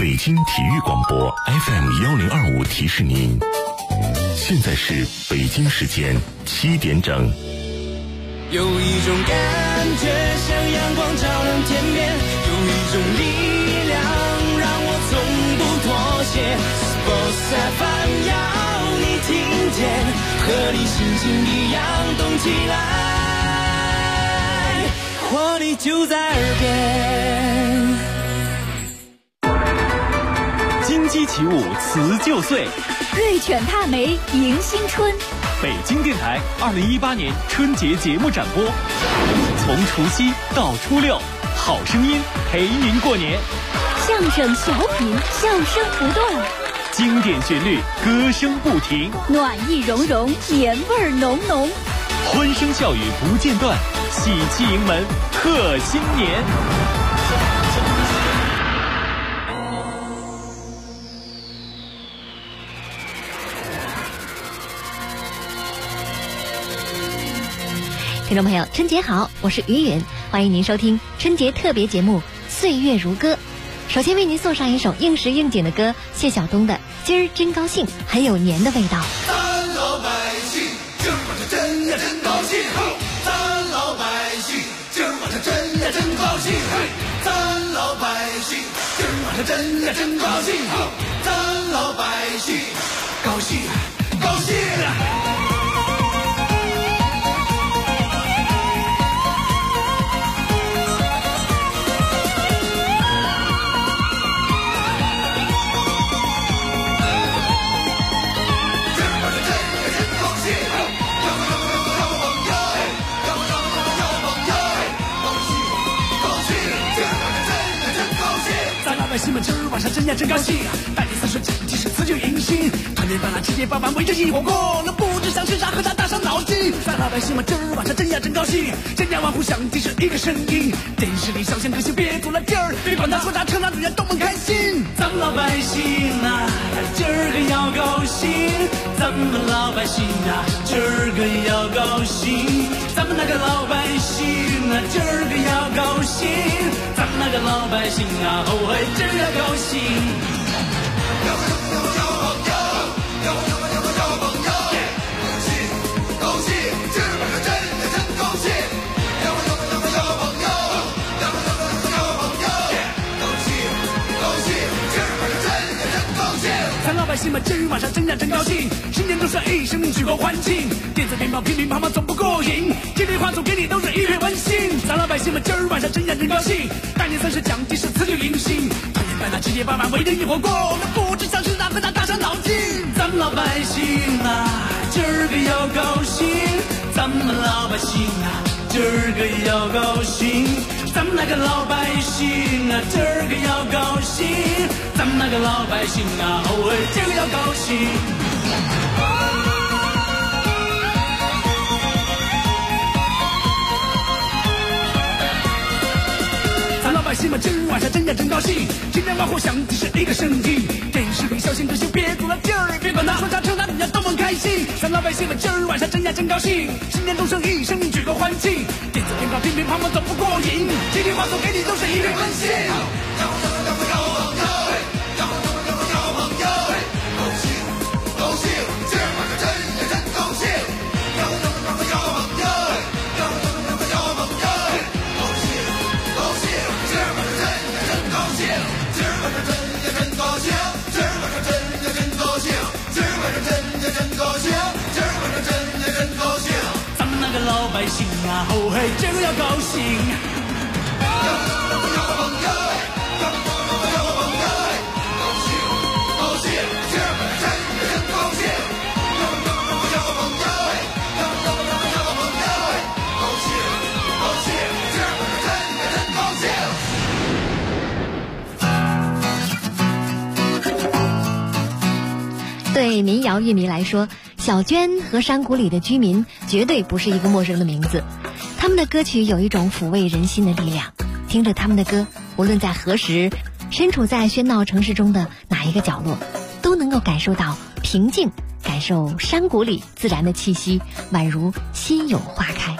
北京体育广播 FM1025提示您，现在是北京时间7点整。 有一种感觉像阳光照亮天边，有一种力量让我从不妥协。Sports FM 要你听见，和你心情一样动起来，活力就在耳边。 金鸡起舞辞旧岁， 瑞犬踏梅迎新春。 北京电台2018年春节节目展播，从除夕到初六，好声音陪您过年。 相声小品，笑声不断， 经典旋律，歌声不停， 暖意融融，年味浓浓， 欢声笑语不间断，喜气迎门贺新年。 听众朋友，春节好，我是于允，欢迎您收听春节特别节目《岁月如歌》。首先为您送上一首应时应景的歌，谢晓东的《今儿真高兴》，很有年的味道。 咱老百姓今儿晚上真呀真高兴，咱老百姓今儿晚上真呀真高兴，咱老百姓今儿晚上真呀真高兴，咱老百姓高兴高兴。 百姓们今儿晚上真呀真高兴，大年三十讲即是辞旧迎新，团年饭啦七姐八班围着一火锅，那不知想吃啥和他大伤脑筋。咱老百姓们今儿晚上真呀真高兴，千家万户响即是一个声音，电视里小鲜歌星别阻了劲儿，别管他说啥，成哪主人都们开心。 咱们老百姓啊，今儿个要高兴，咱们老百姓啊，今儿个要高兴，咱们那个老百姓啊，今儿个要高兴，咱们那个老百姓啊，哦嘿，今儿要高兴。 老百姓们今儿晚上真呀真高兴，新年都是一声举国欢庆，电子鞭炮乒乒乓乓总不过瘾，接电话总给你都是一片温馨。咱老百姓们今儿晚上真呀真高兴，大年三十讲即是辞旧迎新，团年饭啦七姐八班围着一火锅，那不知想吃啥和他大伤脑筋。 咱们老百姓啊，今儿个要高兴，咱们老百姓啊，今儿个要高兴，咱们那个老百姓啊，今儿个要高兴，咱们那个老百姓啊，哦喂，今儿要高兴。 咱老百姓们今儿晚上真呀真高兴，千家万户响即是一个声音，电视里小鲜歌星别阻了劲儿，别管他说啥成哪人家都很开心。咱老百姓们今儿晚上真呀真高兴，新年钟声一声举国欢庆，电子鞭炮乒乒乓乓总不过瘾，接电话送给你都是一片温馨。 老百姓啊，哦嘿，真要高兴。 对民谣乐迷来说，小娟和山谷里的居民绝对不是一个陌生的名字，他们的歌曲有一种抚慰人心的力量，听着他们的歌，无论在何时，身处在喧闹城市中的哪一个角落，都能够感受到平静，感受山谷里自然的气息，宛如心有花开。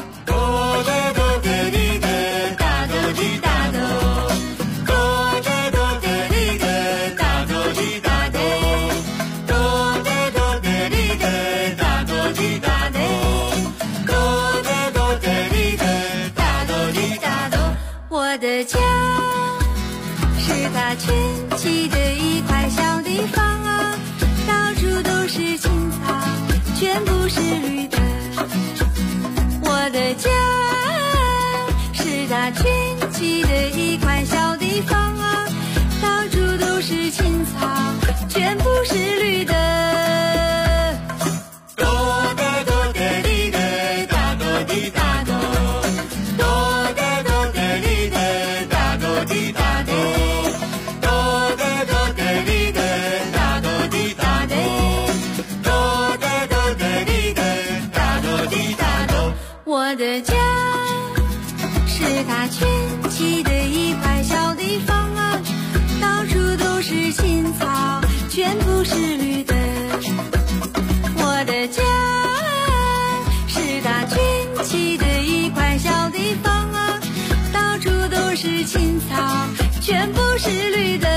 气的一块小地方啊，到处都是青草，全部是绿的。我的家是大群起的一块小地方啊，到处都是青草，全部是绿的。我的家是大群起的一块小地方啊，到处都是青草，全部是绿的。我的家是大群起的一块小地方啊，到处都是青草，全部是绿的。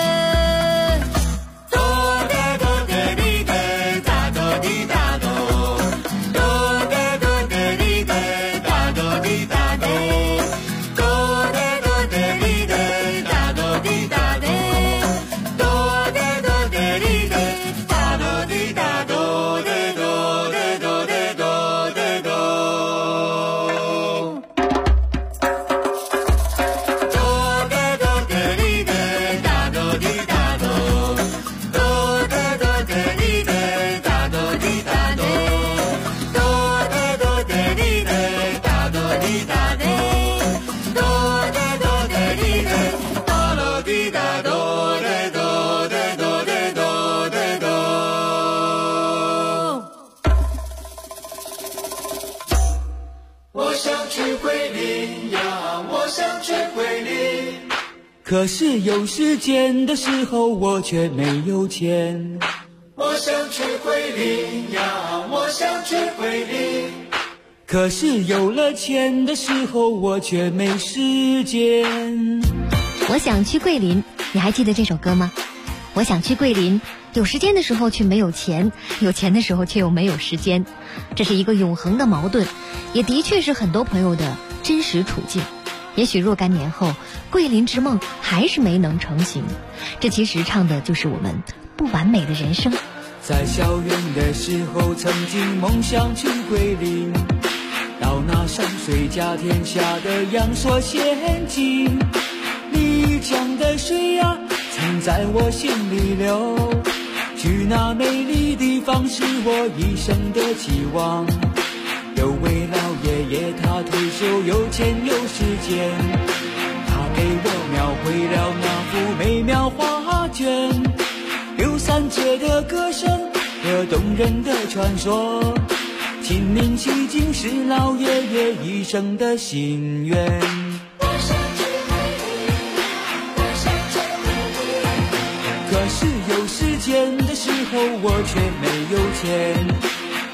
可是有时间的时候我却没有钱， 我想去桂林呀，我想去桂林。 可是有了钱的时候我却没时间。 我想去桂林，你还记得这首歌吗？我想去桂林，有时间的时候却没有钱，有钱的时候却又没有时间，这是一个永恒的矛盾，也的确是很多朋友的真实处境。也许若干年后，桂林之梦还是没能成型，这其实唱的就是我们不完美的人生。 在校园的时候曾经梦想去桂林，到那山水甲天下的阳朔仙境，丽江的水呀曾在我心里流，去那美丽地方是我一生的期望。有位老爷爷他退休有钱有时间，他给我描绘了那幅美妙画卷，刘三姐的歌声和动人的传说，亲临其境是老爷爷一生的心愿。可是有时间的时候我却没有钱，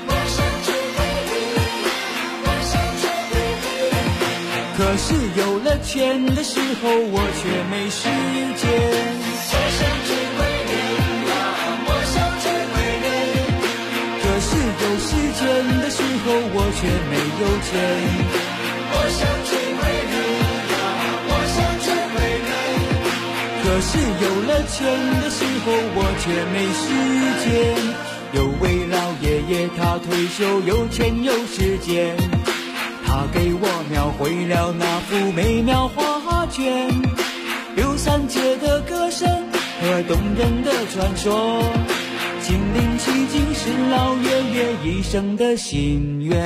可是有了钱的时候我却没时间。 我想去桂林呀，我想去桂林。 可是有时间的时候我却没有钱。 我想去桂林呀，我想去桂林。 可是有了钱的时候我却没时间。有位老爷爷他退休有钱有时间，他给我描绘了那幅美妙画卷，刘三姐的歌声和动人的传说，亲临其境是老爷爷一生的心愿。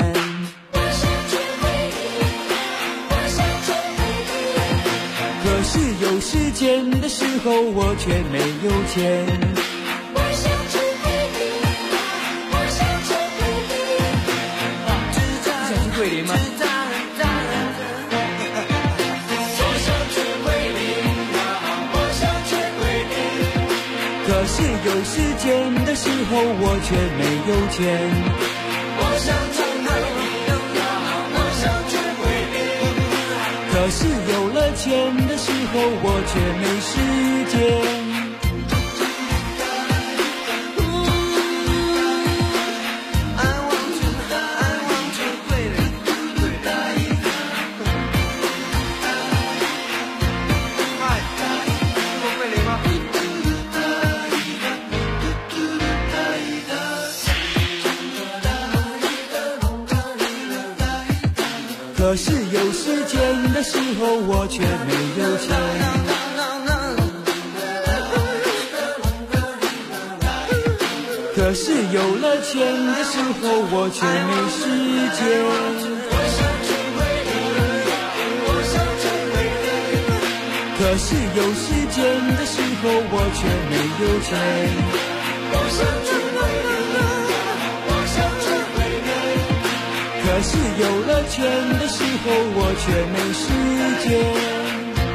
可是有时间的时候我却没有钱。桂林吗？可是有时间的时候我却没有钱。 我想去桂林呀，我想去桂林。 可是有了钱的时候我却没时间。 可是有时间的时候我却没有钱，可是有了钱的时候我却没时间，可是有时间的时候我却没有钱，可是有了钱的时候我却没时间。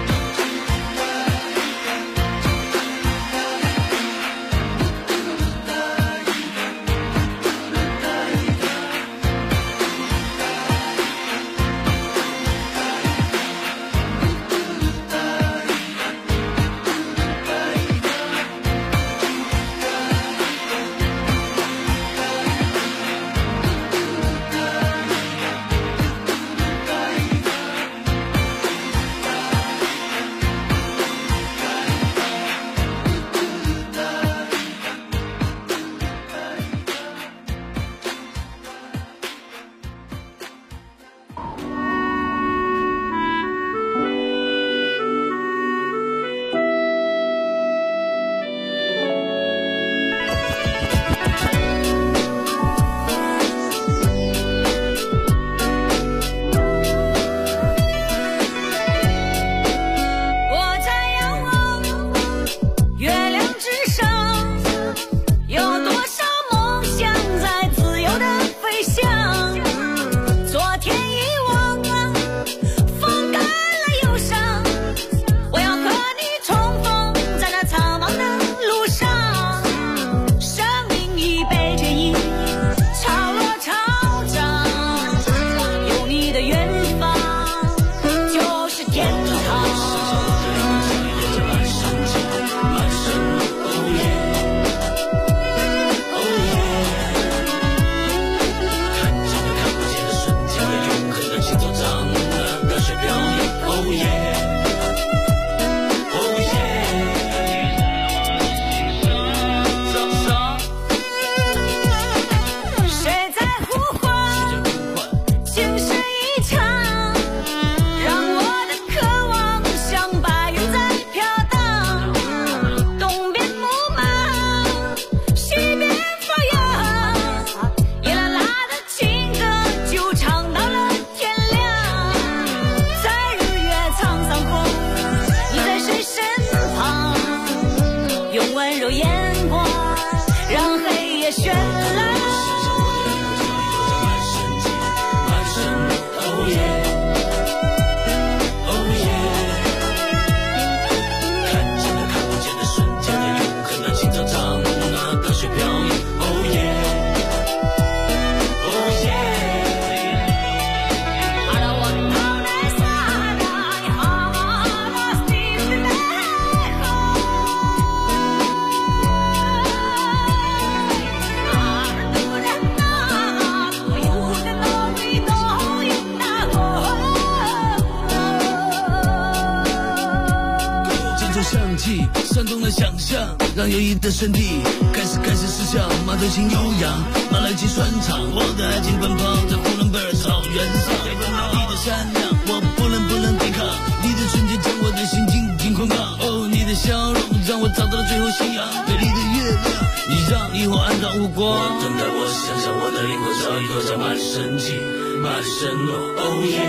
煽动了想象，让优异的身体开始思想，马头琴悠扬，马来琴酸唱，我的爱情奔跑在呼伦贝尔草原上，你的善良我不能抵抗，你的纯洁将我的心紧捆绑，哦，你的笑容让我找到了最后信仰，美丽的月亮，你让萤火暗淡无光，等待我想象我的灵魂早已躲在满身气，满身落，哦耶，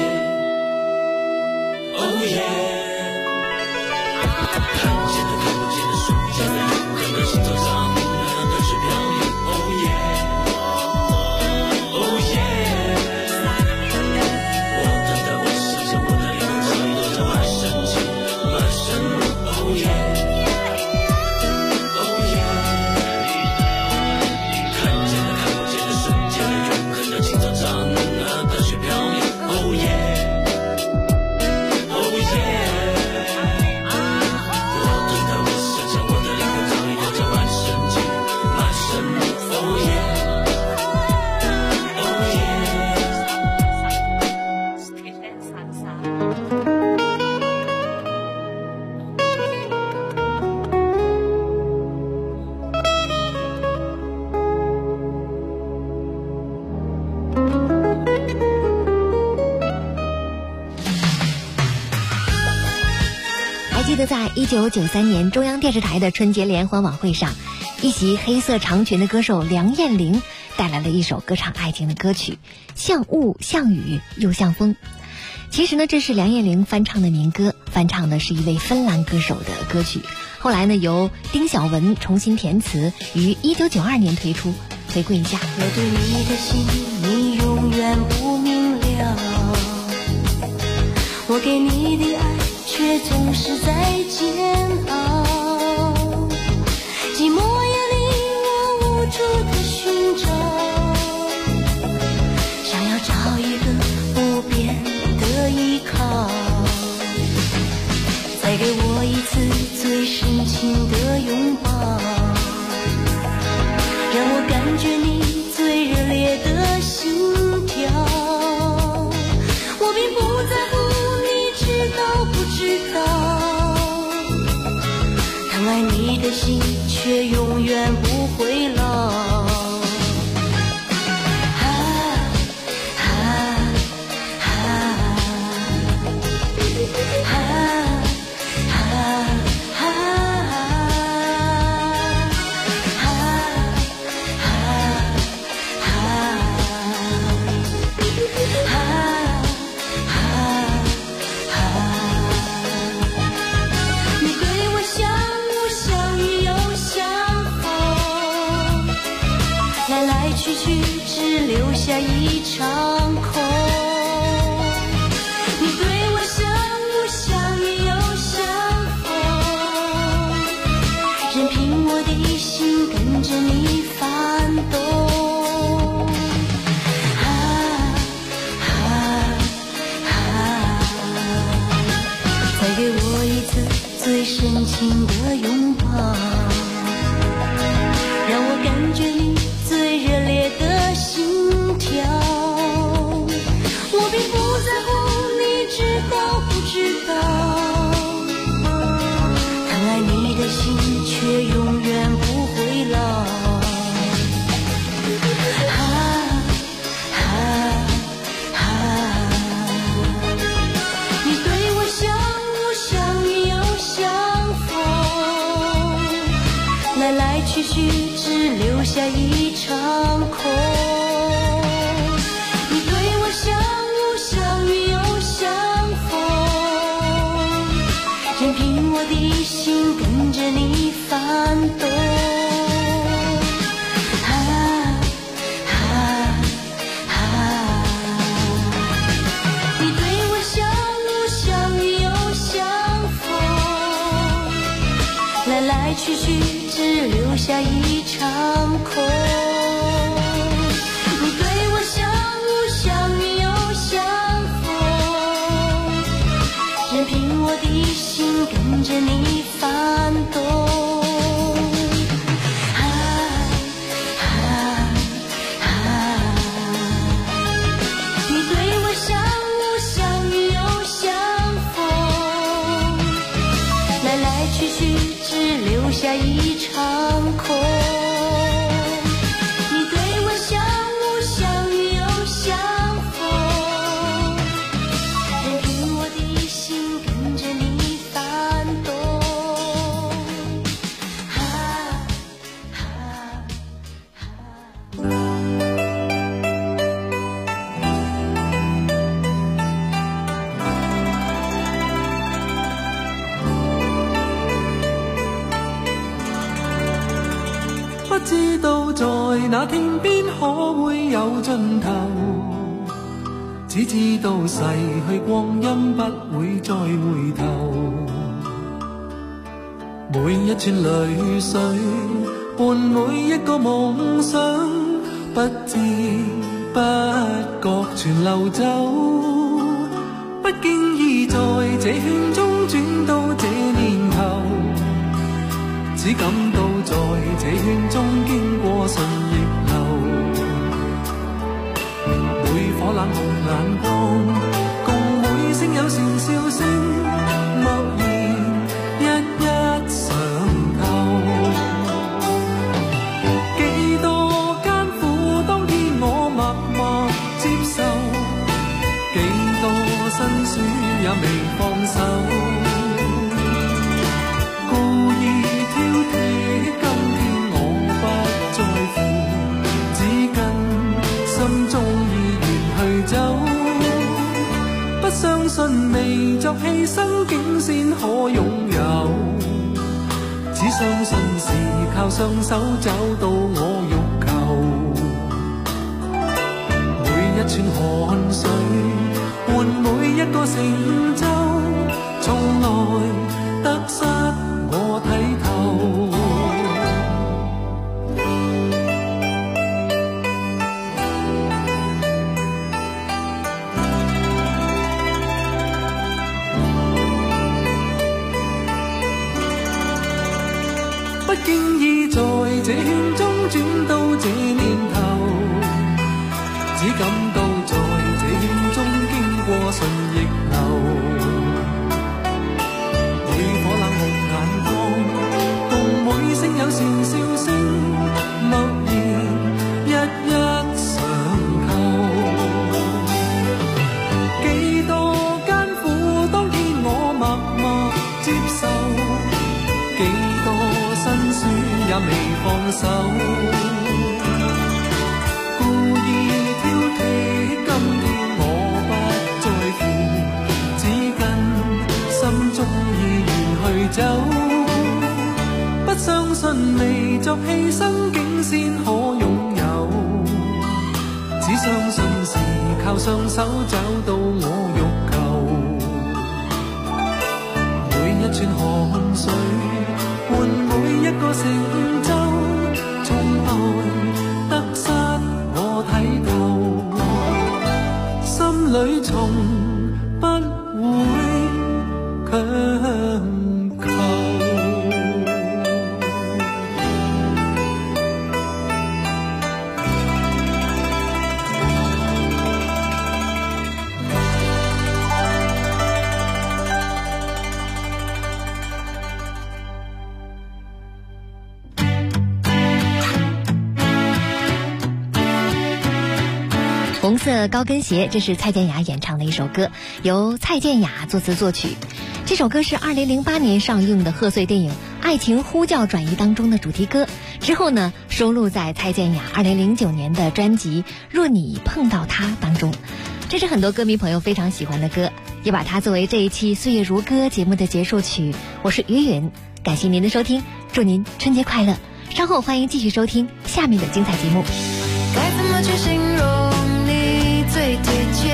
哦耶。看见的看不见的瞬间的永恒的心头上的是飘逸，哦耶，哦耶。我等待我想象我的灵魂早已躲在满身气，满身落，哦耶，哦耶。看见的看不见的瞬间的永恒的青草长的雪飘逸，哦耶，哦耶。 在1993年中央电视台的春节联欢晚会上，一袭黑色长裙的歌手梁艳玲带来了一首歌唱爱情的歌曲，像雾像雨又像风。其实呢，这是梁艳玲翻唱的民歌，翻唱的是一位芬兰歌手的歌曲，后来呢由丁晓雯重新填词，于1992年推出。回顾一下， 我对你的心你永远不明了，我给你的爱却总是在煎熬，寂寞也令我无助的寻找，想要找一个不变的依靠，再给我一次最深情的拥抱，让我感觉你最热烈的心跳，我并不在乎你知道不知道，疼爱你的心却永远不会老。留下一场空，你对我像雾像雨又像风，任凭我的心跟着你翻动，再给我一次最深情的拥抱，让我感觉你最热烈的心跳，我并不在乎你知道不知道，疼爱你的心却永远不会老。你对我像雾像雨又像风，来来去去只留下一场空，你对我像雾像雨又像风，任凭我的心跟着你翻动，你对我像雾像雨又像风，来来去去只留下一场空，你对我像雾像雨又像风，任凭我的心跟着你翻动，你对我像雾像雨又像风，来来去去只留下一场空，你对我像雾像雨又像风，任凭我的心跟着你翻动， 不知道在那天边可會有盡頭，只知道逝去光陰不會再回頭，每一串淚水伴每一個夢想，不知不覺全流走，不經意在這圈中轉到這年頭，只感到在這圈中經過順逆流，每顆冷紅眼光，共每聲友善笑聲，默然一一嘗透。幾多艱苦當天我默默接受，幾多辛酸也未放手。 作犧牲竟先可擁有，只相信是靠雙手找到我欲求。每一串汗水換每一個成就，從來得失我睇透。不經意在這圈中轉到這年頭，只感到在這圈中經過順逆流。每顆冷酷眼光，共每聲友善笑聲，默然一一上扣。幾多艱苦，當然我默默接受，幾多辛酸也未放手，故意挑剔，今天我不在乎，只跟心中意願去走。不相信未作犧牲竟先可擁有，只相信是靠雙手找到我欲求。每一串汗水換每一個成就，從來得失我睇透，心裏從不會強求。 红色高跟鞋，这是蔡健雅演唱的一首歌，由蔡健雅作词作曲。这首歌是2008年上映的贺岁电影《爱情呼叫转移》当中的主题歌，之后呢收录在蔡健雅2009年的专辑《若你碰到他》当中。这是很多歌迷朋友非常喜欢的歌，也把它作为这一期《岁月如歌》节目的结束曲。我是于允，感谢您的收听，祝您春节快乐。稍后欢迎继续收听下面的精彩节目。 该怎么去形容你最贴切？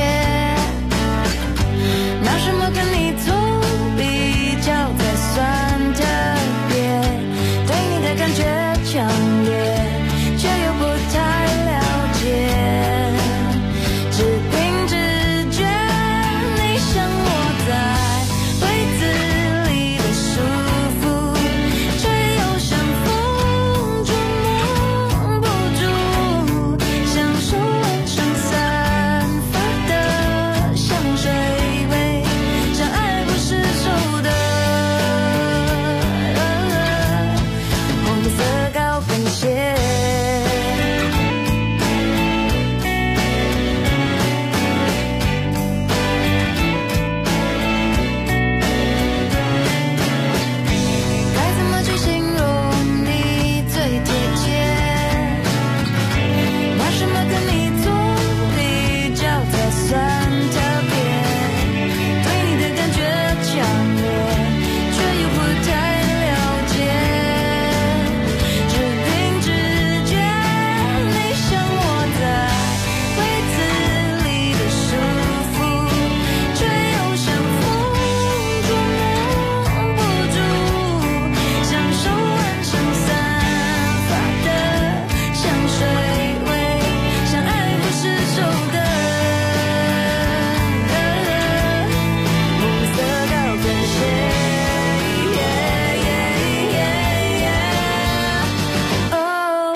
拿什么跟你做比较才算特别？对你的感觉强烈，却又不太了解，只凭直觉，你像我在柜子里的束缚，却又像风捉摸不住，享受完成散发的香水味，像爱不释手的红色高跟鞋。该怎么去形容你最贴切？拿什么跟你做比较才算特别？对你的感觉强烈，却又不太了解，只凭直觉，你像我在柜子里的束缚，却又像风捉摸不住，享受完成散发的香水味，像爱不释手的红色高跟鞋。哦，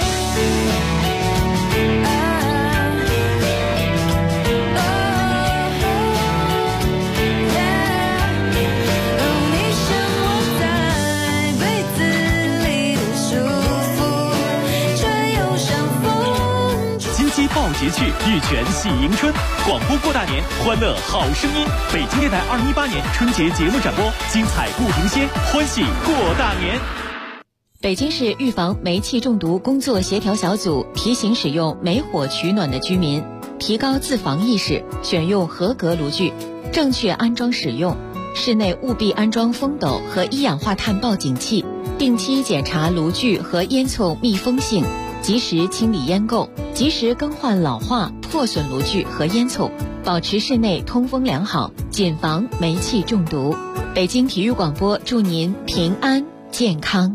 你像我在柜子里的束缚，却又像风捉金鸡报捷去，玉泉喜迎春。广播过大年，欢乐好声音。北京电台2018年春节节目展播，精彩不停歇，欢喜过大年。 北京市预防煤气中毒工作协调小组提醒使用煤火取暖的居民提高自防意识，选用合格炉具，正确安装使用。 室内务必安装风斗和一氧化碳报警器，定期检查炉具和烟囱密封性，及时清理烟垢，及时更换老化、破损炉具和烟囱，保持室内通风良好，谨防煤气中毒。北京体育广播祝您平安健康。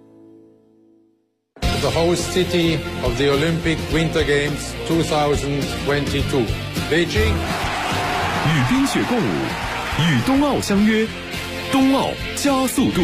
The host city of the Olympic Winter Games 2022, Beijing. 与冰雪共舞，与冬奥相约，冬奥加速度。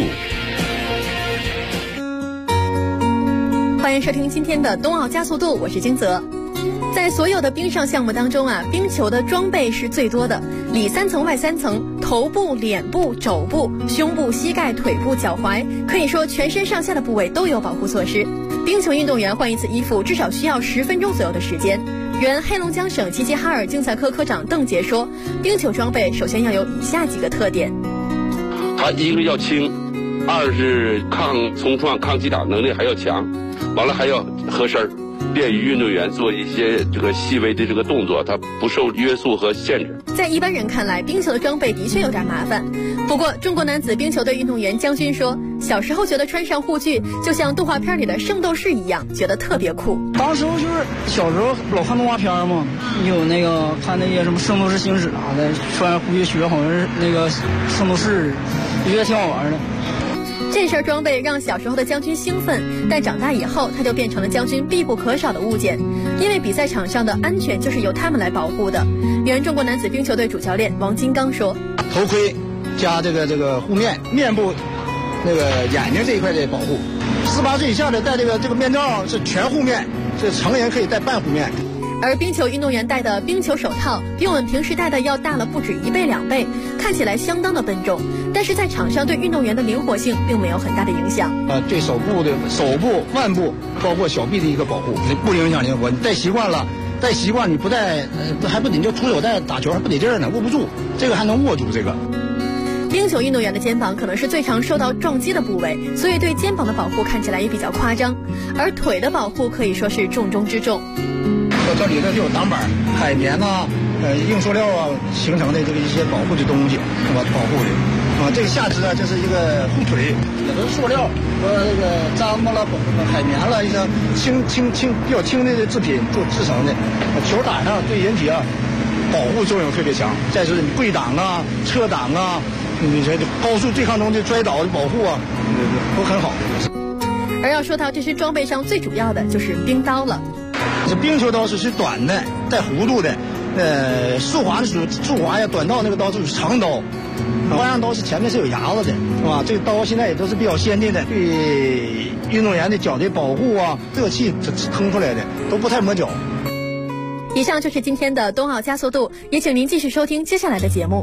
欢迎收听今天的冬奥加速度，我是金泽。在所有的冰上项目当中啊，冰球的装备是最多的，里3层外3层，头部、脸部、肘部、胸部、膝盖、腿部、脚踝，可以说全身上下的部位都有保护措施。冰球运动员换一次衣服至少需要10分钟左右的时间。原黑龙江省齐齐哈尔竞赛科科长邓杰说，冰球装备首先要有以下几个特点： 它一个要轻，二是抗冲撞、抗击打能力还要强，完了还要合身儿，便于运动员做一些这个细微的这个动作，它不受约束和限制。 在一般人看来，冰球的装备的确有点麻烦。不过，中国男子冰球队运动员姜军说，小时候觉得穿上护具就像动画片里的圣斗士一样，觉得特别酷。 当时就是小时候老看动画片嘛，有那个看那些什么圣斗士星矢啥的，穿护具学好像是那个圣斗士，觉得挺好玩的。 这身装备让小时候的姜军兴奋，但长大以后他就变成了姜军必不可少的物件，因为比赛场上的安全就是由他们来保护的。原中国男子冰球队主教练王金刚说， 头盔加这个护面，面部那个眼睛这一块的保护，18岁以下的戴这个面罩是全护面，这成人可以戴半护面。 而冰球运动员戴的冰球手套比我们平时戴的要大了不止1倍2倍，看起来相当的笨重，但是在场上对运动员的灵活性并没有很大的影响。 对手部、腕部，包括小臂的一个保护，不影响灵活。你戴习惯了，你不戴，还不得就出手带打球还不得劲儿呢，握不住，这个还能握住这个。 冰球运动员的肩膀可能是最常受到撞击的部位，所以对肩膀的保护看起来也比较夸张，而腿的保护可以说是重中之重。 这里头就有挡板、海绵呐、硬塑料啊形成的这个一些保护的东西，是吧？保护的啊，这个下肢啊，这是一个护腿，也都是塑料和这个毡子了、海绵了一些比较轻的制品做制成的，球打上对人体啊保护作用特别强。再是你跪挡啊、侧挡啊，你这高速对抗中的摔倒的保护啊，都很好。 而要说到这身装备上最主要的就是冰刀了。 这冰球刀是短的，带弧度的，速滑的属于速滑呀，短道那个刀就是长刀，花样刀是前面是有牙子的，是吧？这个刀现在也都是比较先进的，对运动员的脚的保护啊，热气腾出来的都不太磨脚。 以上就是今天的冬奥加速度，也请您继续收听接下来的节目。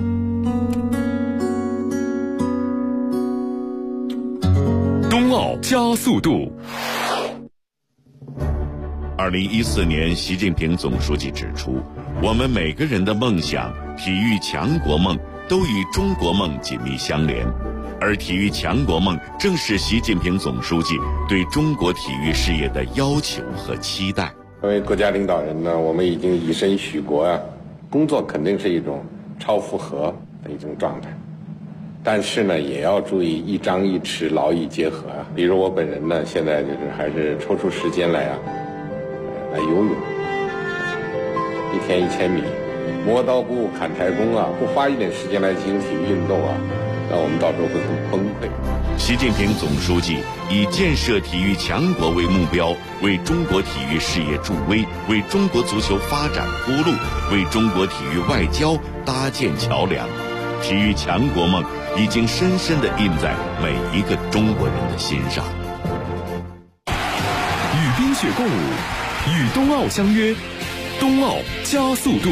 冬奥加速度。 2014年，习近平总书记指出，我们每个人的梦想、体育强国梦都与中国梦紧密相连，而体育强国梦正是习近平总书记对中国体育事业的要求和期待。 作为国家领导人呢，我们已经以身许国啊，工作肯定是一种超负荷的一种状态，但是呢，也要注意一张一弛，劳逸结合啊。比如我本人呢，现在就是还是抽出时间来游泳，1天1000米，磨刀不误砍柴工啊，不花一点时间来进行体育运动啊，那我们到时候会很崩溃。 习近平总书记以建设体育强国为目标，为中国体育事业助威，为中国足球发展铺路，为中国体育外交搭建桥梁。体育强国梦已经深深地印在每一个中国人的心上。 与冰雪共舞，与冬奥相约，冬奥加速度。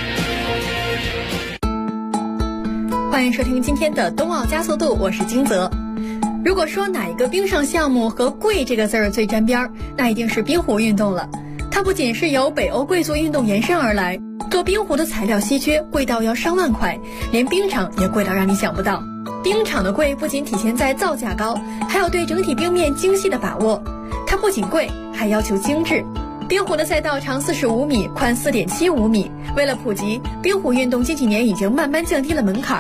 欢迎收听今天的冬奥加速度，我是金泽。如果说哪一个冰上项目和贵这个字儿最沾边儿，那一定是冰壶运动了。它不仅是由北欧贵族运动延伸而来，做冰壶的材料稀缺，贵到要上万块，连冰场也贵到让你想不到。冰场的贵不仅体现在造价高，还有对整体冰面精细的把握。它不仅贵，还要求精致。冰壶的赛道长45米，宽4.75米。为了普及，冰壶运动近几年已经慢慢降低了门槛，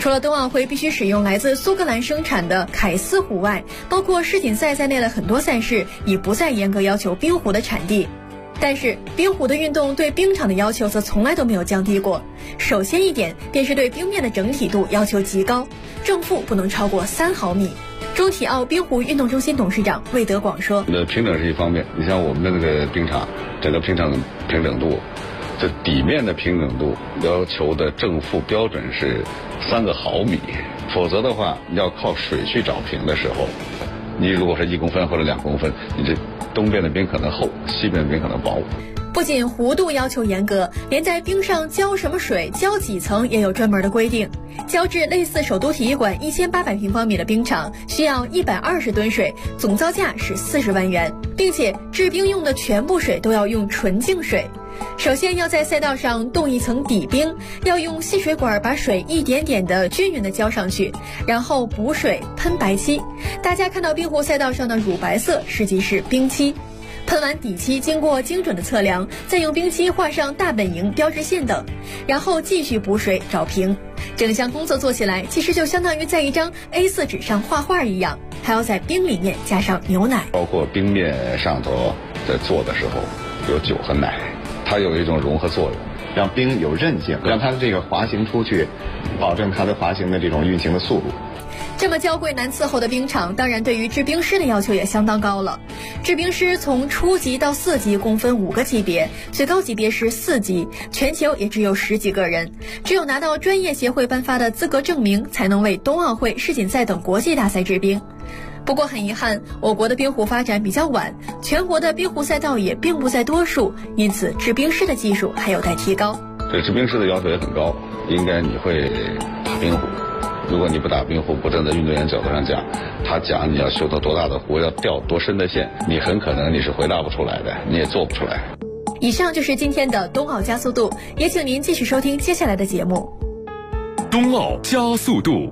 除了冬奥会必须使用来自苏格兰生产的凯斯壶外，包括世锦赛在内的很多赛事已不再严格要求冰壶的产地。但是冰壶的运动对冰场的要求则从来都没有降低过。首先一点便是对冰面的整体度要求极高，正负不能超过3毫米。中体奥冰壶运动中心董事长魏德广说： 平整是一方面，你像我们的那个冰场，整个平整度，这底面的平整度要求的正负标准是3个毫米，否则的话要靠水去找平的时候，你如果是1公分或者2公分，你这东边的冰可能厚，西边的冰可能薄。 不仅弧度要求严格，连在冰上浇什么水、浇几层也有专门的规定。浇制类似首都体育馆1800平方米的冰场需要120吨水，总造价是40万元，并且制冰用的全部水都要用纯净水。首先要在赛道上冻一层底冰，要用细水管把水一点点的均匀的浇上去，然后补水喷白漆。大家看到冰壶赛道上的乳白色实际是冰漆。喷完底漆，经过精准的测量，再用冰漆画上大本营、标志线等，然后继续补水找平。整项工作做起来其实就相当于在一张 A4 纸上画画一样，还要在冰里面加上牛奶， 包括冰面上头在做的时候有酒和奶，它有一种融合作用， 让冰有韧性，让它的这个滑行出去，保证它的滑行的这种运行的速度。 这么娇贵难伺候的冰场，当然对于制冰师的要求也相当高了。制冰师从初级到4级共分5个级别，最高级别是4级，全球也只有10几个人。只有拿到专业协会颁发的资格证明，才能为冬奥会、世锦赛等国际大赛制冰。不过很遗憾，我国的冰壶发展比较晚，全国的冰壶赛道也并不在多数，因此制冰师的技术还有待提高。 对制冰师的要求也很高，应该你会打冰壶。如果你不打冰壶，不站在运动员角度上讲，他讲你要修到多大的壶，要掉多深的线，你很可能你是回答不出来的，你也做不出来。 以上就是今天的冬奥加速度，也请您继续收听接下来的节目。 冬奥加速度，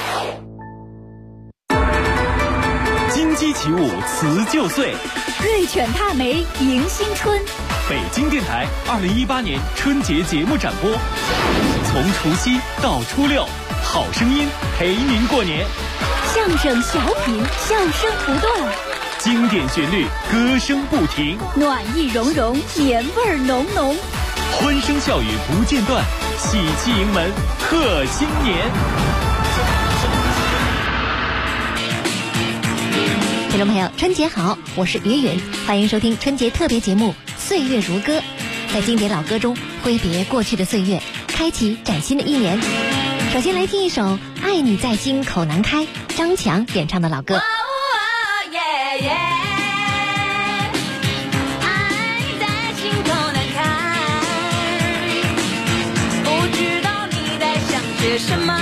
金鸡起舞辞旧岁， 瑞犬踏梅迎新春。 北京电台2018年春节节目展播，从除夕到初6，好声音陪您过年。 相声小品，笑声不断， 经典旋律，歌声不停， 暖意融融，年味儿浓浓， 欢声笑语不间断，喜气迎门贺新年。 听众朋友，春节好，我是于允，欢迎收听春节特别节目《岁月如歌》，在经典老歌中挥别过去的岁月，开启崭新的一年。首先来听一首《爱你在心口难开》，张强演唱的老歌。 爱你在心口难开，不知道你在想些什么。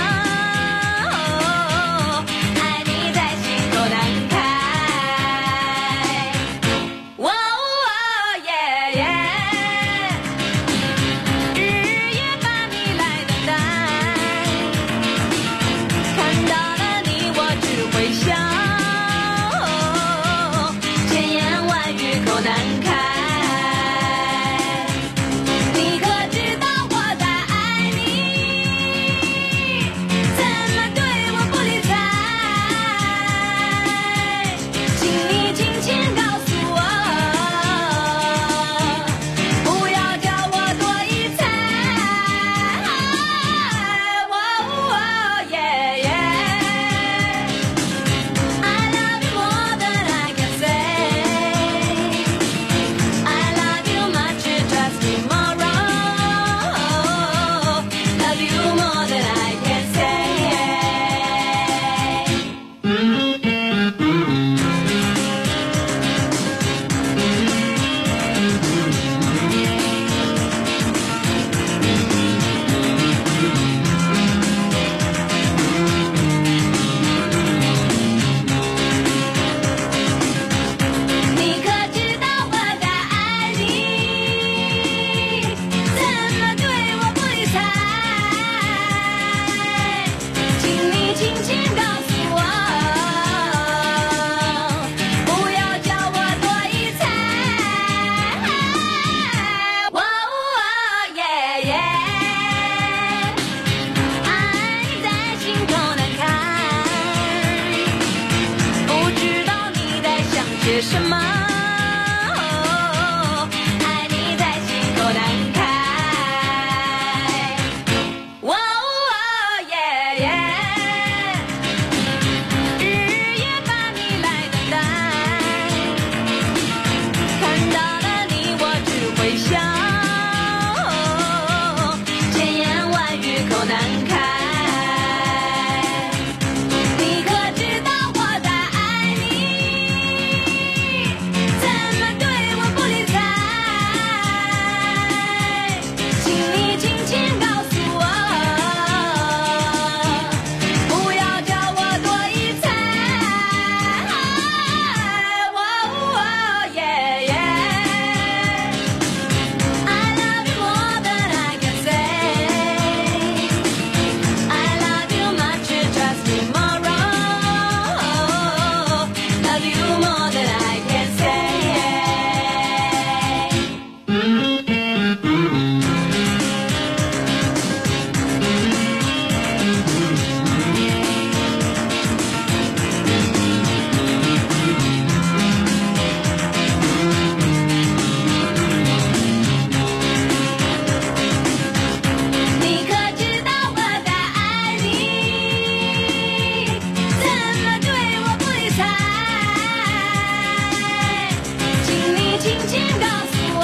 轻轻告诉我，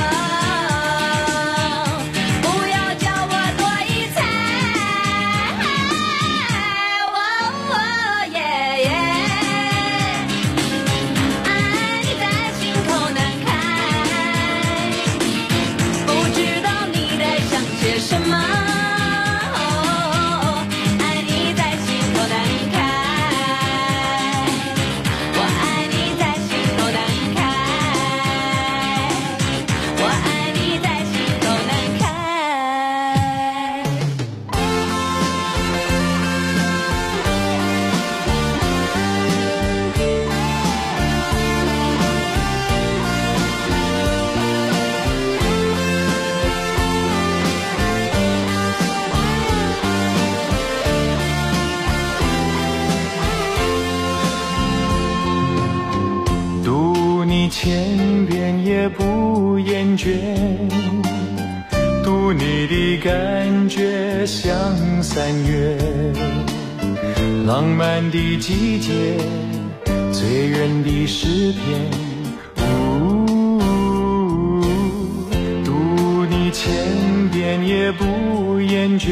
不要叫我多疑猜。爱你在心口难开，不知道你在想些什么。 千遍也不厌倦，读你的感觉像3月，浪漫的季节，醉人的诗篇。读你千遍也不厌倦，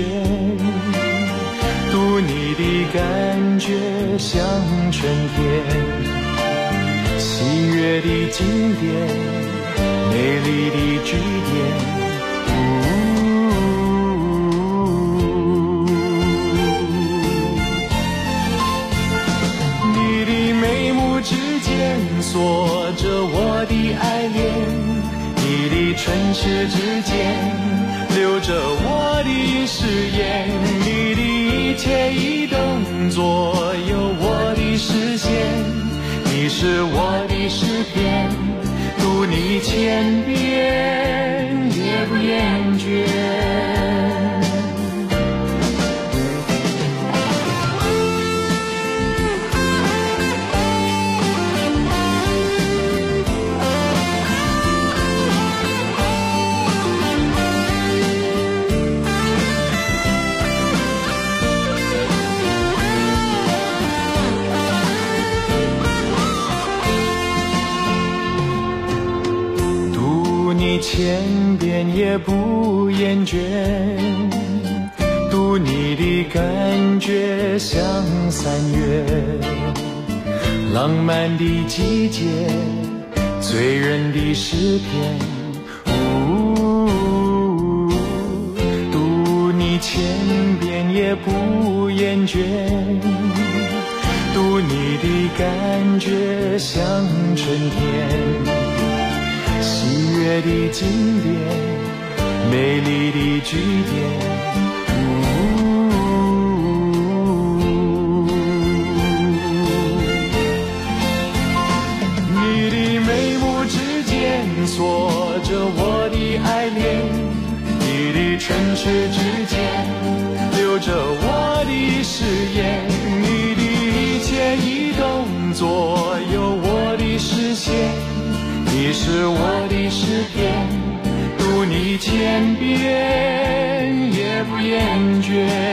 读你的感觉像春天。喜悦的经典，美丽的句点。你的眉目之间锁着我的爱恋，你的唇齿之间留着我的誓言，你的一切一动作有我的视线。你是我的诗篇，读你千遍也不厌倦。千遍也不厌倦，读你的感觉像3月，浪漫的季节，醉人的诗篇。读你千遍也不厌倦，读你的感觉像春天。喜悦的经典，美丽的句点。你的眉目之间锁着我的爱恋，你的唇齿之间留着我的誓言，你的一切一动作有我的视线。你是我的诗篇，读你千遍也不厌倦。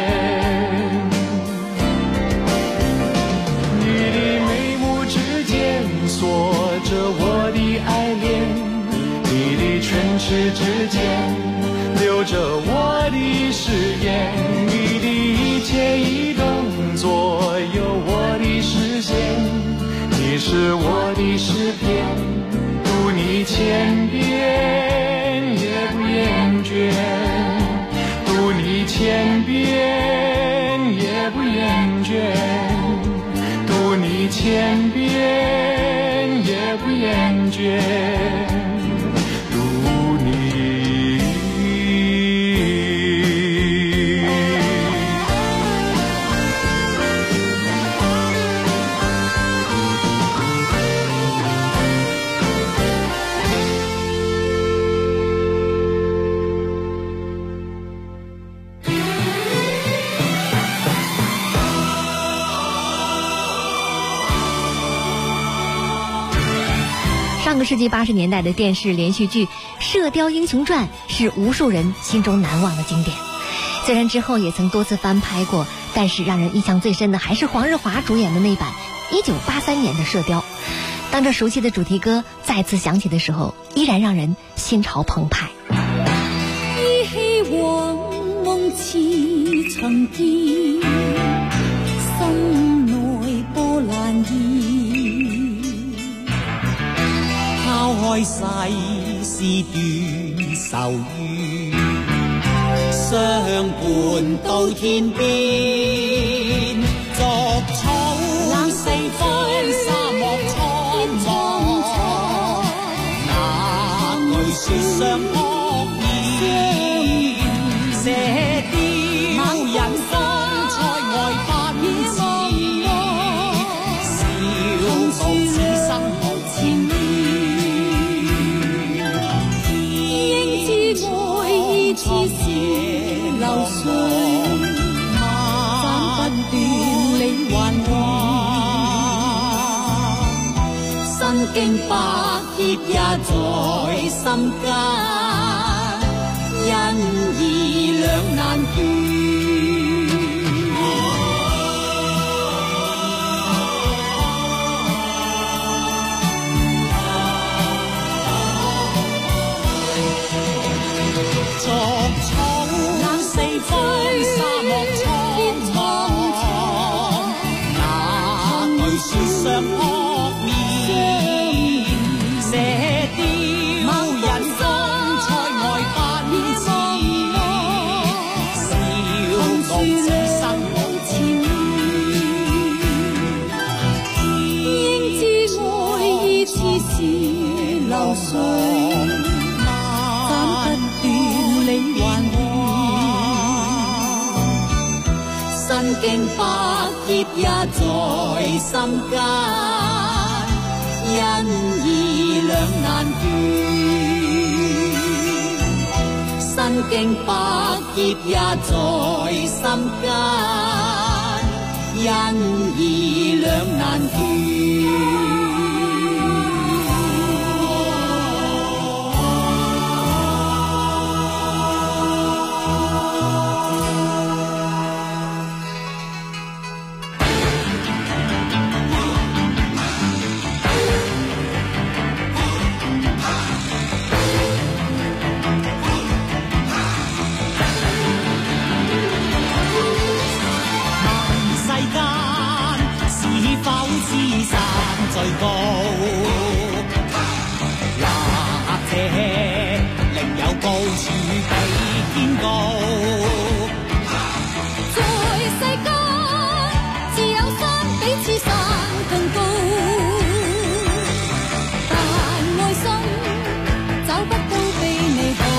你的眉目之间锁着我的爱恋，你的唇齿之间留着我的誓言，你的一切一动作有我的视线。你是我的诗篇，读你千遍也不厌倦，读你千遍也不厌倦，读你千遍也不厌倦，读你。 上个世纪80年代的电视连续剧《射雕英雄传》是无数人心中难忘的经典。虽然之后也曾多次翻拍过，但是让人印象最深的还是黄日华主演的那版1983年的《射雕》。 当这熟悉的主题歌再次响起的时候，依然让人心潮澎湃。 依稀往夢似曾見，心內波瀾現，拋開世事斷愁怨，相伴到天邊，逐草冷四方沙漠蒼茫，哪懼雪上惡言，射雕人生塞外奔馳，笑傲此生無前緣，應知愛意似是流水，斬不斷理還亂，身經百劫也在心間，因義兩難斷。逐草冷四方沙漠蒼茫，哪懼雪上惡言，射雕人生塞外奔馳，笑傲此生無前緣，應知愛意似是流水，理還亂，身經百劫也在心間，因義兩難斷，身經百劫也在心間，因義兩難斷。最高，或者另有高處比天高。在世間，自有山比此山更高，但愛心找不到比你好。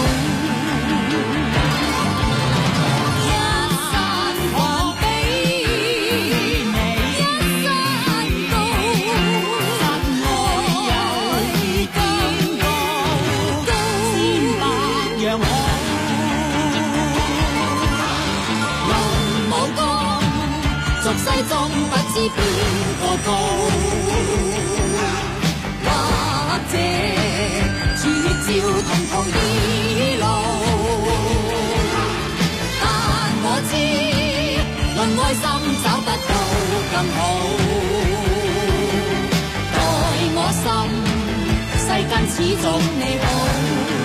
世中不知邊個高，或者絕照同途異路，但我知論愛心找不到更好，待我心世間始終你好。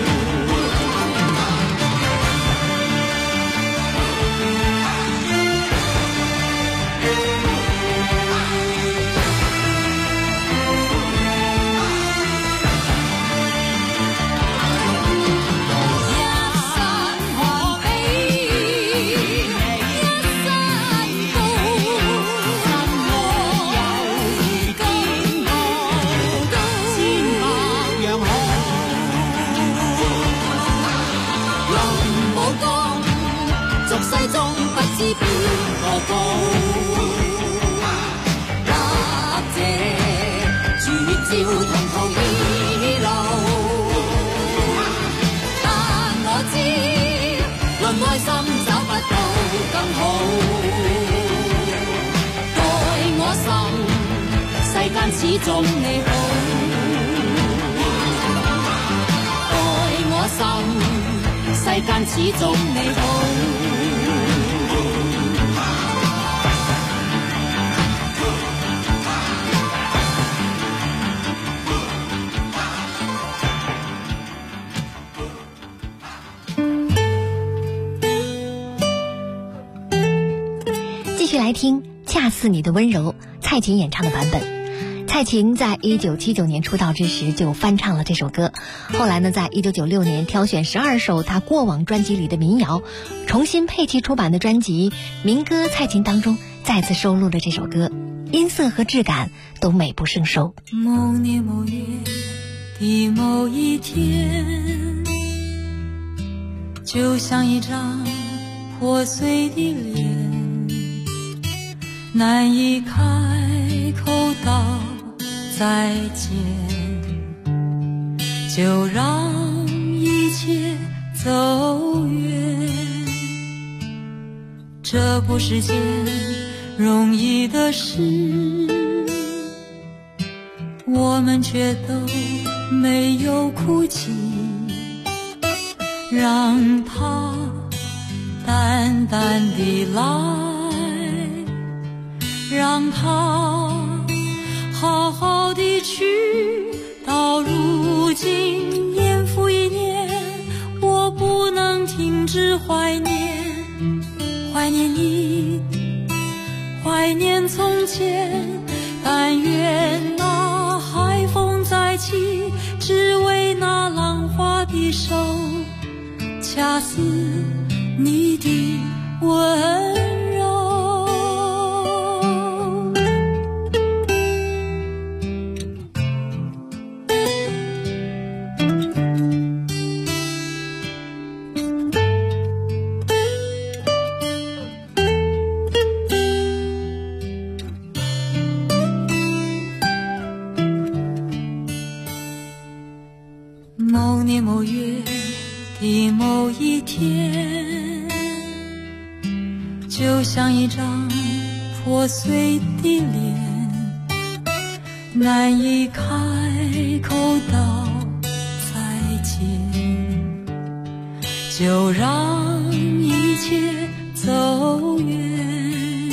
知邊個高，或者絕照同途異路，但我知論愛心找不到更好，待我心世間始終你好，待我心世間始終你好。 来听《恰似你的温柔》，蔡琴演唱的版本。蔡琴在1979年出道之时就翻唱了这首歌，后来呢，在1996年挑选12首她过往专辑里的民谣，重新配器出版的专辑《民歌蔡琴》当中再次收录了这首歌，音色和质感都美不胜收。 某年某月的某一天，就像一张破碎的脸，难以开口道再见，就让一切走远。这不是件容易的事，我们却都没有哭泣，让它淡淡地来，让它好好地去。到如今年复一年，我不能停止怀念，怀念你，怀念从前。但愿那海风再起，只为那浪花的手，恰似你的温柔。某年某月的某一天，就像一张破碎的脸，难以开口道再见，就让一切走远。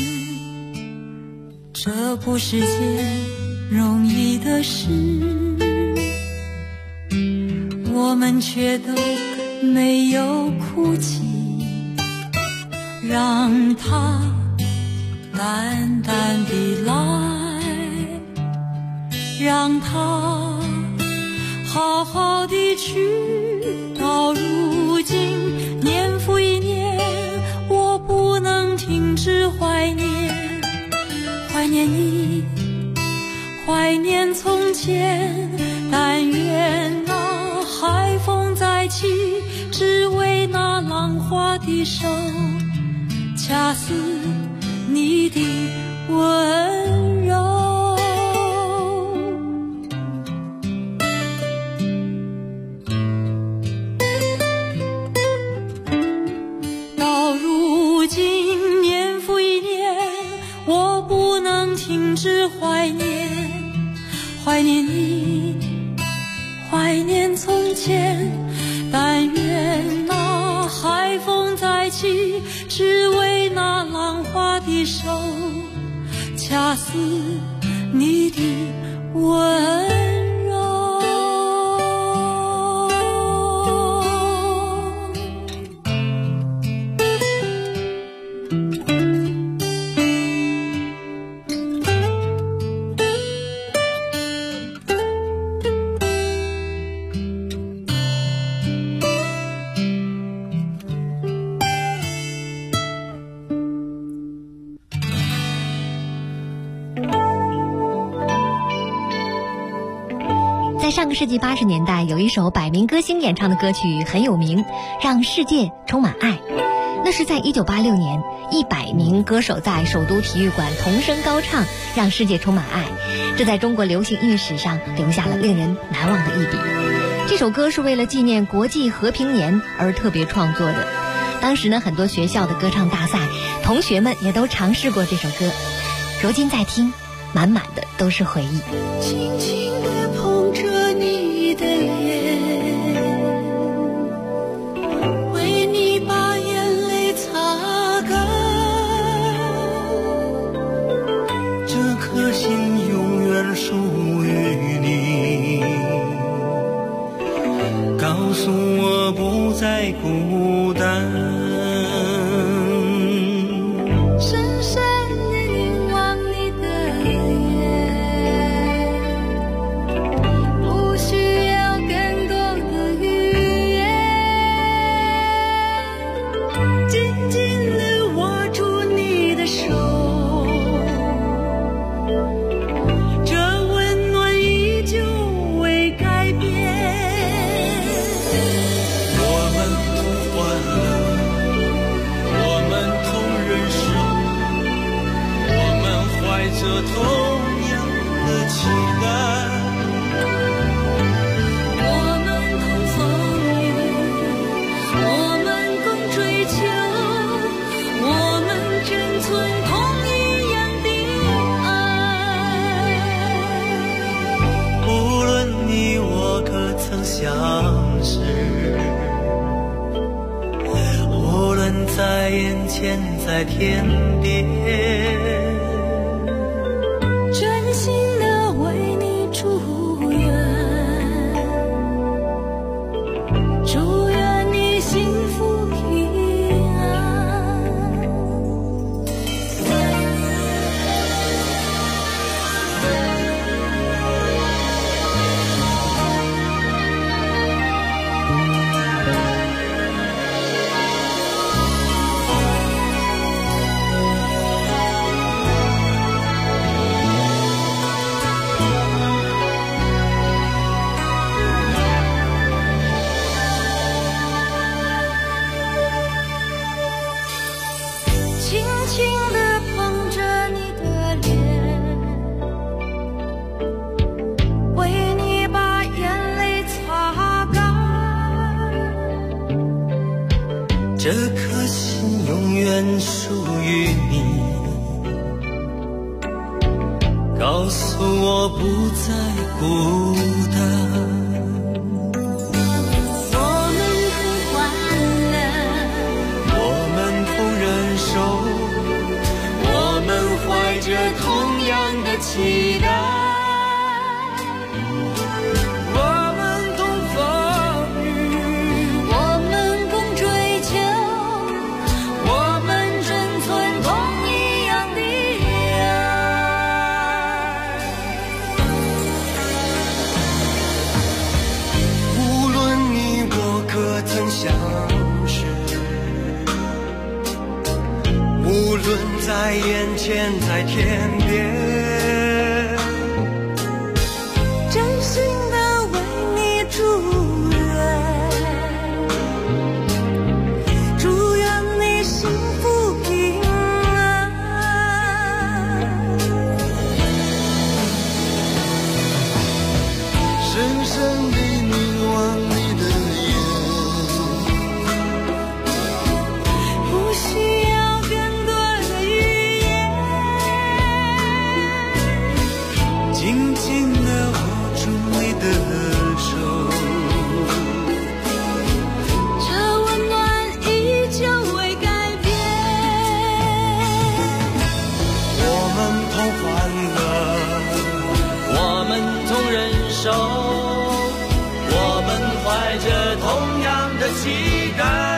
这不是件容易的事，我们却都没有哭泣，让它淡淡地来，让它好好地去。到如今年复一年，我不能停止怀念，怀念你，怀念从前。但愿那海风再起，只为那浪花的手，恰似你的温柔。到如今年复一年，我不能停止怀念，怀念你，怀念从前。但愿那海风再起，只为那浪花的手，恰似你的温柔。 在上个世纪80年代，有一首百名歌星演唱的歌曲很有名，让世界充满爱。那是在1986年，100名歌手在首都体育馆同声高唱，让世界充满爱。这在中国流行音乐史上留下了令人难忘的一笔。这首歌是为了纪念国际和平年而特别创作的。当时呢，很多学校的歌唱大赛，同学们也都尝试过这首歌。如今再听，满满的都是回忆。 轻轻地碰着你的脸，为你把眼泪擦干， 这颗心永远属于你，告诉我不再孤单。 深深牵在天边， 真心的为你祝愿，祝愿你幸福平安。轻轻地碰着你的脸，为你把眼泪擦干， 这颗心永远属于你，告诉我不再孤单。怀着同样的期待，我们同风雨， 我们共追求， 我们珍存同一样的爱。无论你我可曾相识，无论在眼前在天边， 真心的为你祝愿，祝愿你幸福平安。 深深地凝望你的眼， 不需要更多的语言， 紧紧地握住你的手， 这温暖依旧未改变。 我们同欢乐，我们同忍受，我们怀着同样的期待。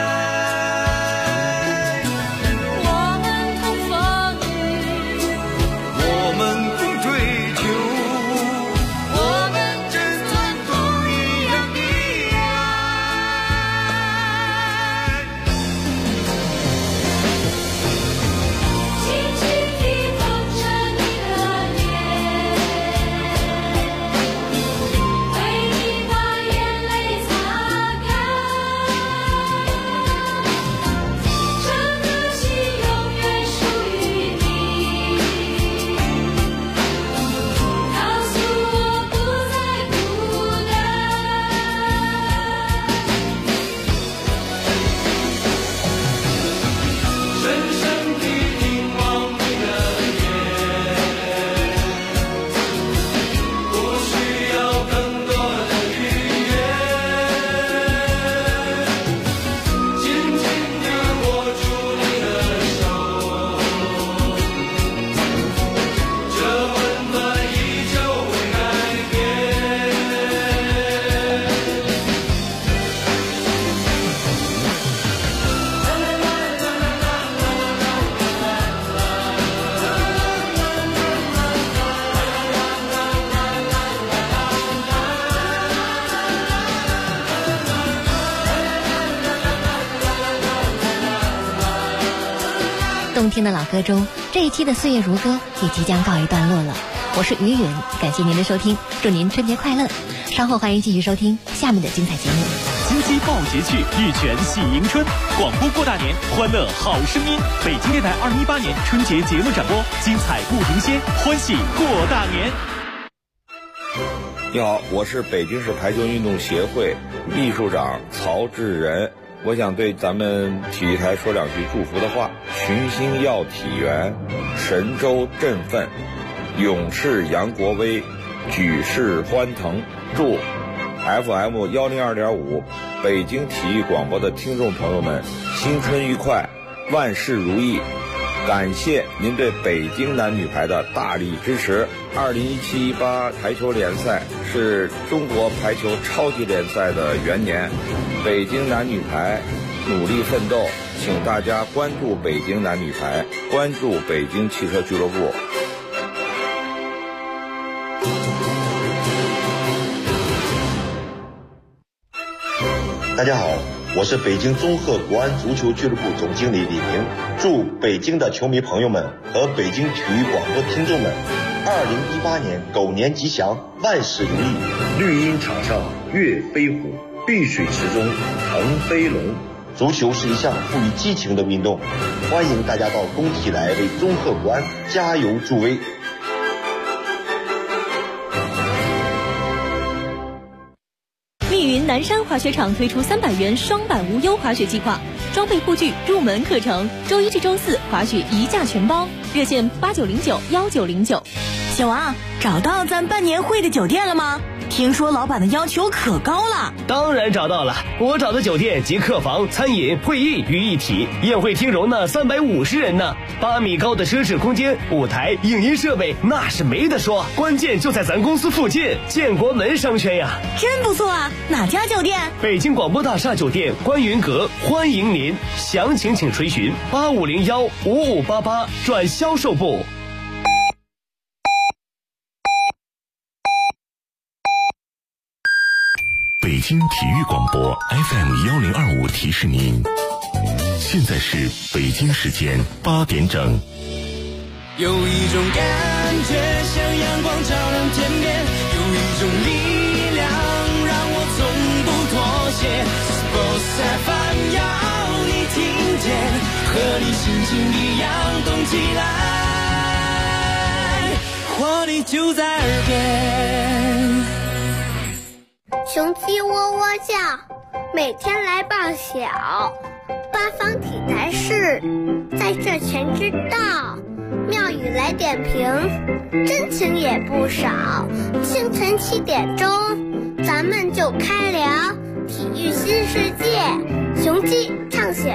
动听的老歌中，这一期的岁月如歌也即将告一段落了。我是于允，感谢您的收听，祝您春节快乐。稍后欢迎继续收听下面的精彩节目。 金鸡报捷去，玉泉喜迎春，广播过大年，欢乐好声音。北京电台2018年春节节目展播，精彩不停歇，欢喜过大年。 你好，我是北京市排球运动协会秘书长曹志仁。我想对咱们体育台说两句祝福的话：群星耀体圆，神州振奋，勇士扬国威，举世欢腾。祝 FM102.5北京体育广播的听众朋友们新春愉快， 万事如意。感谢您对北京男女排的大力支持。2017-18排球联赛是中国排球超级联赛的元年，北京男女排努力奋斗，请大家关注北京男女排，关注北京汽车俱乐部。 大家好，我是北京综合国安足球俱乐部总经理李平。祝北京的球迷朋友们和北京体育广播听众们2018年狗年吉祥，万事如意。绿茵场上跃飞虎，碧水池中腾飞龙。足球是一项富于激情的运动，欢迎大家到工体来为综合国安加油助威。 密云南山滑雪场推出300元双板无忧滑雪计划，装备护具、入门课程，周一至周四滑雪一价全包，热线89091909。 小王，找到咱办年会的酒店了吗？听说老板的要求可高了。 当然找到了，我找的酒店集客房、餐饮、会议于一体，宴会厅容纳350人呢，8米高的奢侈空间，舞台、影音设备那是没得说，关键就在咱公司附近，建国门商圈呀。 真不错啊，哪家酒店？ 北京广播大厦酒店观云阁，欢迎您，详情请垂询8501-5588转销售部。 北京体育广播 FM1025提示您，现在是北京时间8点整。 有一种感觉像阳光照亮天边，有一种力量让我从不妥协。Sports FM 要你听见，和你心情一样动起来，活力就在耳边。 雄鸡喔喔叫，每天来报晓。八方体坛事，在这全知道。妙语来点评，真情也不少。清晨7点钟，咱们就开聊体育新世界，雄鸡唱晓。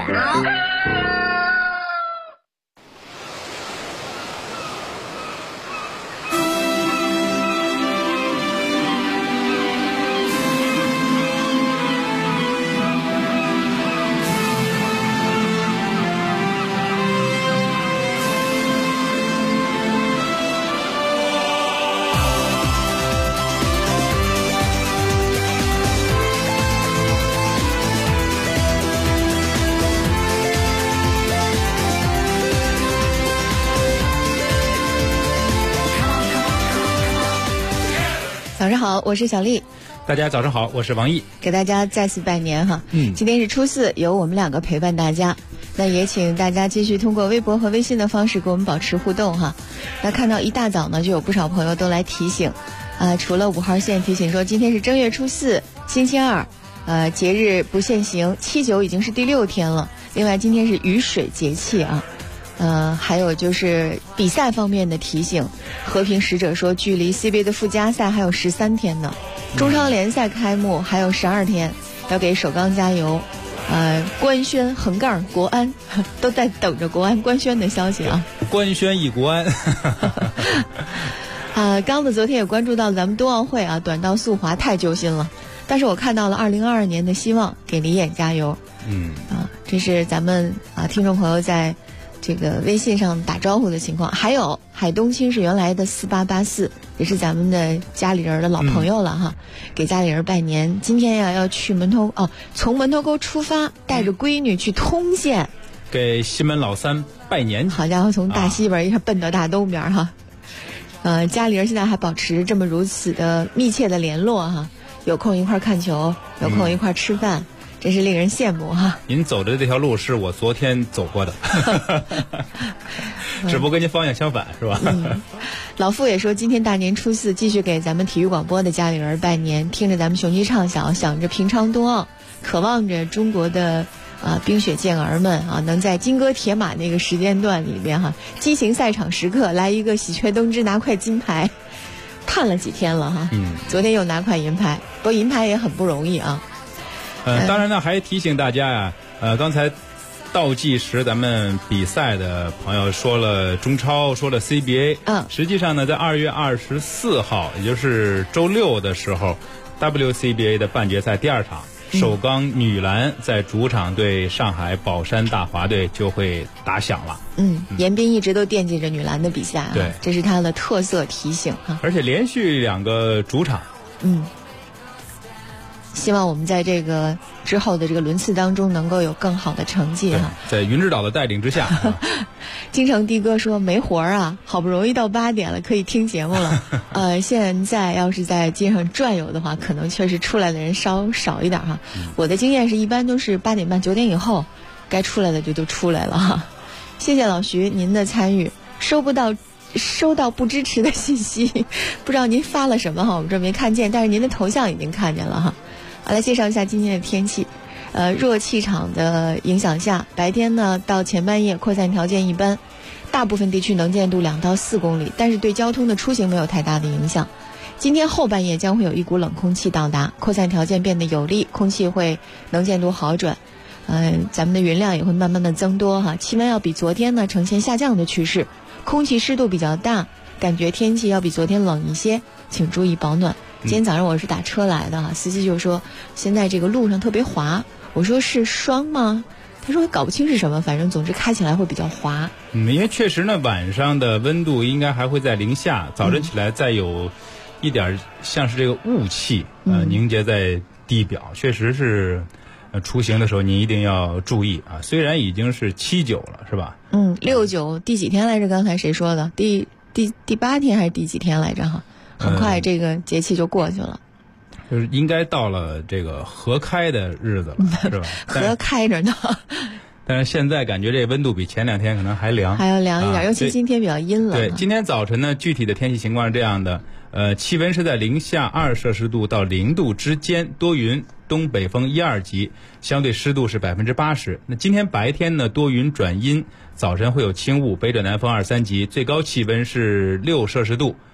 早上好，我是小丽。 大家早上好，我是王毅。 给大家再次拜年哈。今天是初4，由我们2个陪伴大家。那也请大家继续通过微博和微信的方式跟我们保持互动哈。那看到一大早呢，就有不少朋友都来提醒，除了5号线提醒说今天是正月初4，星期二，节日不限行，7、9已经是第6天了。另外今天是雨水节气啊。还有就是比赛方面的提醒，和平使者说距离 CBA 的附加赛还有13天呢，中超联赛开幕还有12天，要给首钢加油。官宣横杠国安都在等着国安官宣的消息啊。 官宣以国安。 刚子昨天也关注到咱们冬奥会啊，短道速滑太揪心了，但是我看到了2022年的希望，给李演加油。这是咱们听众朋友在这个微信上打招呼的情况。还有海东青是原来的4884，也是咱们的家里人的老朋友了哈，给家里人拜年。今天呀要去从门头沟出发，带着闺女去通县， 给西门老三拜年。 好家伙，从大西边一下奔到大东边哈。家里人现在还保持这么如此的密切的联络哈，有空一块看球，有空一块吃饭。真是令人羡慕哈！ 您走的这条路是我昨天走过的，只不过跟您方向相反，是吧？ 老傅也说，今天大年初4，继续给咱们体育广播的家里人拜年，听着咱们雄鸡唱晓，想着平昌冬奥，渴望着中国的冰雪健儿们啊，能在金戈铁马那个时间段里边哈，激情赛场时刻来一个喜鹊登枝拿块金牌，盼了几天了哈。昨天又拿块银牌，不过银牌也很不容易啊。 当然呢，还提醒大家呀，刚才倒计时咱们比赛的朋友说了中超，说了 CBA， 实际上呢，在2月24号，也就是周六的时候 ，WCBA 的半决赛第2场，首钢女篮在主场对上海宝山大华队就会打响了。 严彬一直都惦记着女篮的比赛对， 这是他的特色提醒哈。 而且连续2个主场。 希望我们在这个之后的这个轮次当中能够有更好的成绩哈。 在云指导的带领之下， 京城的哥说没活啊，好不容易到8点了，可以听节目了。现在要是在街上转悠的话，可能确实出来的人稍少一点哈。我的经验是一般都是8点半9点以后，该出来的就都出来了哈。谢谢老徐您的参与，收到不支持的信息，不知道您发了什么哈，我们这没看见，但是您的头像已经看见了哈。好，来介绍一下今天的天气。弱气场的影响下，白天呢到前半夜扩散条件一般，大部分地区能见度2到4公里，但是对交通的出行没有太大的影响。今天后半夜将会有一股冷空气到达，扩散条件变得有利，空气会能见度好转。咱们的云量也会慢慢的增多哈，气温要比昨天呢呈现下降的趋势，空气湿度比较大，感觉天气要比昨天冷一些，请注意保暖。今天早上我是打车来的哈，司机就说现在这个路上特别滑，我说是霜吗？他说搞不清是什么，反正总之开起来会比较滑。 因为确实呢，晚上的温度应该还会在0下，早晨起来再有一点像是这个雾气凝结在地表，确实是出行的时候您一定要注意啊。虽然已经是7、9了，是吧 ？6、9第几天来着？刚才谁说的？第8天还是第几天来着哈？很快这个节气就过去了， 就是应该到了这个合开的日子了，是吧？ 合开着呢。 但是现在感觉这温度比前2天可能还凉， 还要凉一点，尤其今天比较阴冷。 对，今天早晨呢，具体的天气情况是这样的，气温是在0下2摄氏度到0度之间，多云，东北风1、2级，相对湿度是80%。那今天白天呢，多云转阴，早晨会有轻雾，北转南风2、3级，最高气温是6摄氏度。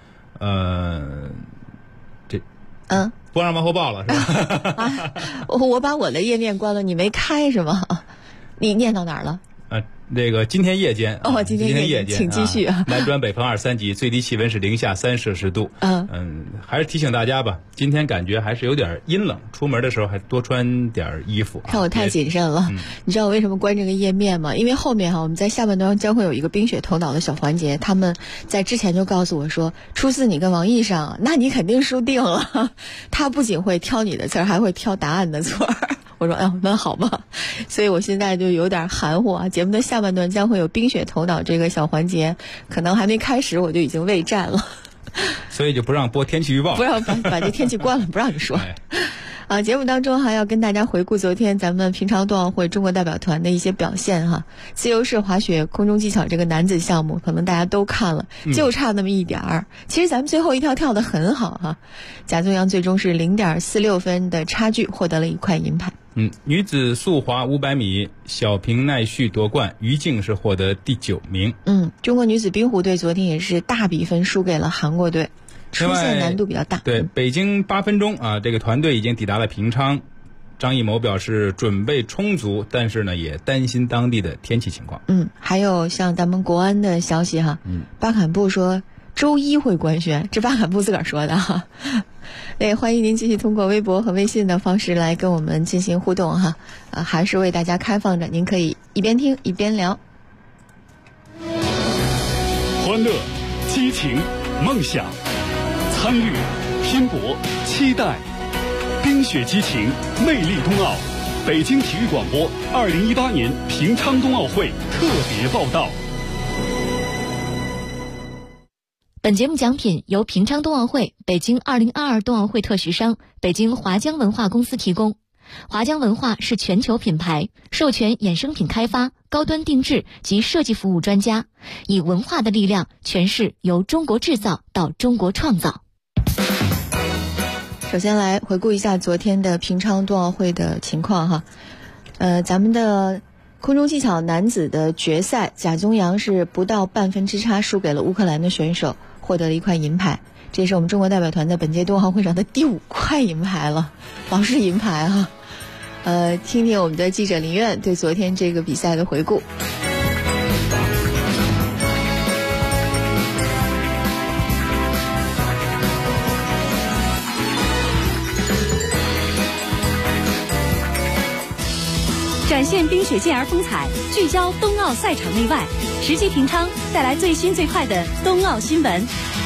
不让往后报了是吧？ 我把我的页面关了，你没开是吗？你念到哪儿了？ 这个今天夜间今天夜间，请继续啊。 南转北风2、3级，最低气温是0下3摄氏度。还是提醒大家吧，今天感觉还是有点阴冷，出门的时候还多穿点衣服。 看我太谨慎了，你知道我为什么关这个页面吗？因为后面我们在下半段将会有一个冰雪头脑的小环节，他们在之前就告诉我说，初4你跟王毅上，那你肯定输定了。他不仅会挑你的词儿，还会挑答案的错儿。我说那好吧，所以我现在就有点含糊啊。节目的下半段将会有冰雪头脑这个小环节，可能还没开始我就已经备战了， 所以就不让播天气预报， 不让把这天气关了，不让你说。节目当中还要跟大家回顾昨天咱们平昌冬奥会中国代表团的一些表现哈。自由式滑雪空中技巧这个男子项目，可能大家都看了，就差那么一点儿。其实咱们最后一跳跳得很好哈，贾宗洋最终是0.46分的差距获得了1块银牌。 女子速滑500米，小平奈绪夺冠，于静是获得第9名。 中国女子冰壶队昨天也是大比分输给了韩国队，出线难度比较大。 对，北京8分钟啊，这个团队已经抵达了平昌。张艺谋表示准备充足，但是呢也担心当地的天气情况。 还有像咱们国安的消息哈，巴坎布说周一会官宣，这巴坎布自个儿说的哈。欢迎您继续通过微博和微信的方式来跟我们进行互动哈，还是为大家开放着，您可以一边听一边聊。 欢乐、激情、梦想、参与、拼搏、期待，冰雪激情，魅力冬奥。北京体育广播2018年平昌冬奥会特别报道。 本节目奖品由平昌冬奥会、北京2022冬奥会特许商北京华江文化公司提供。华江文化是全球品牌，授权衍生品开发、高端定制及设计服务专家，以文化的力量诠释由中国制造到中国创造。 首先来回顾一下昨天的平昌冬奥会的情况哈。咱们的空中技巧男子的决赛，贾宗洋是不到半分之差输给了乌克兰的选手，获得了1块银牌。这也是我们中国代表团在本届冬奥会上的第5块银牌了，老是银牌哈。 听听我们的记者林苑对昨天这个比赛的回顾。 展现冰雪健儿风采，聚焦冬奥赛场内外，实际评昌，带来最新最快的冬奥新闻。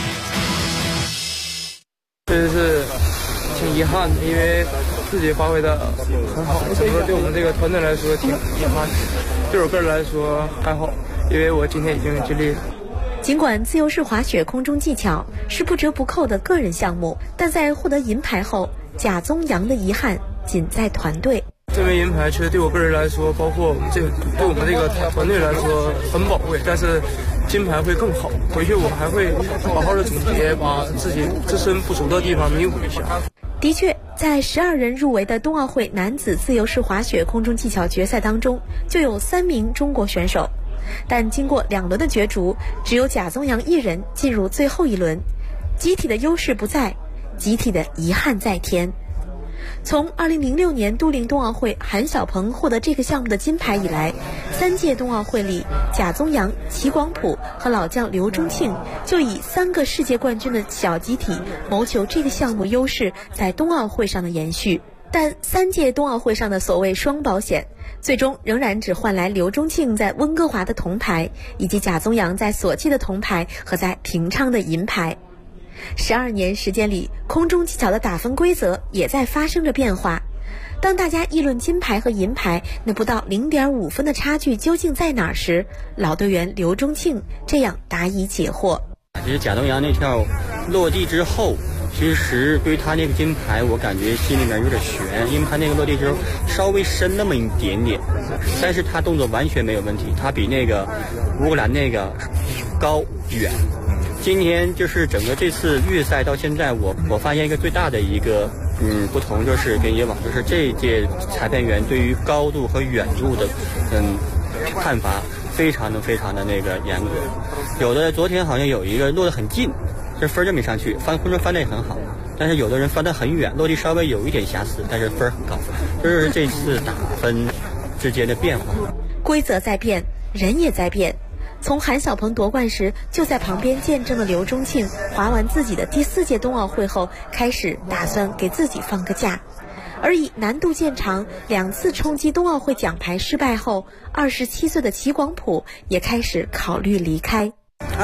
确实是挺遗憾的，因为自己发挥的很好，所以说对我们这个团队来说挺遗憾的。对我个人来说还好，因为我今天已经尽力了。 尽管自由式滑雪空中技巧是不折不扣的个人项目，但在获得银牌后，贾宗洋的遗憾仅在团队。 这枚银牌确实对我个人来说，包括我们对我们这个团队来说很宝贵，但是金牌会更好。回去我还会好好的总结，把自己自身不足的地方弥补一下。 的确，在12人入围的冬奥会男子自由式滑雪空中技巧决赛当中，就有3名中国选手，但经过2轮的角逐，只有贾宗洋一人进入最后一轮。集体的优势不在，集体的遗憾在天。从2006年都灵冬奥会韩晓鹏获得这个项目的金牌以来，3届冬奥会里，贾宗洋、齐广普和老将刘钟庆就以3个世界冠军的小集体谋求这个项目优势在冬奥会上的延续。但3届冬奥会上的所谓双保险，最终仍然只换来刘钟庆在温哥华的铜牌，以及贾宗洋在索契的铜牌和在平昌的银牌。12年时间里，空中技巧的打分规则也在发生着变化。当大家议论金牌和银牌那不到0.5分的差距究竟在哪儿时，老队员刘钟庆这样答疑解惑。 其实贾宗洋那跳落地之后，其实对于他那个金牌，我感觉心里面有点悬，因为他那个落地之后稍微深那么一点点，但是他动作完全没有问题，他比那个乌克兰那个高远。今天就是整个这次预赛到现在，我发现一个最大的一个不同，就是跟以往就是这一届裁判员对于高度和远度的判罚非常的那个严格。有的昨天好像有一个落得很近，这分就没上去，空中翻得也很好，但是有的人翻得很远，落地稍微有一点瑕疵，但是分很高。这是这次打分之间的变化。 规则在变，人也在变。从韩晓鹏夺冠时就在旁边见证的刘钟庆，滑完自己的第4届冬奥会后，开始打算给自己放个假。而以难度见长2次冲击冬奥会奖牌失败后，27岁的齐广普也开始考虑离开。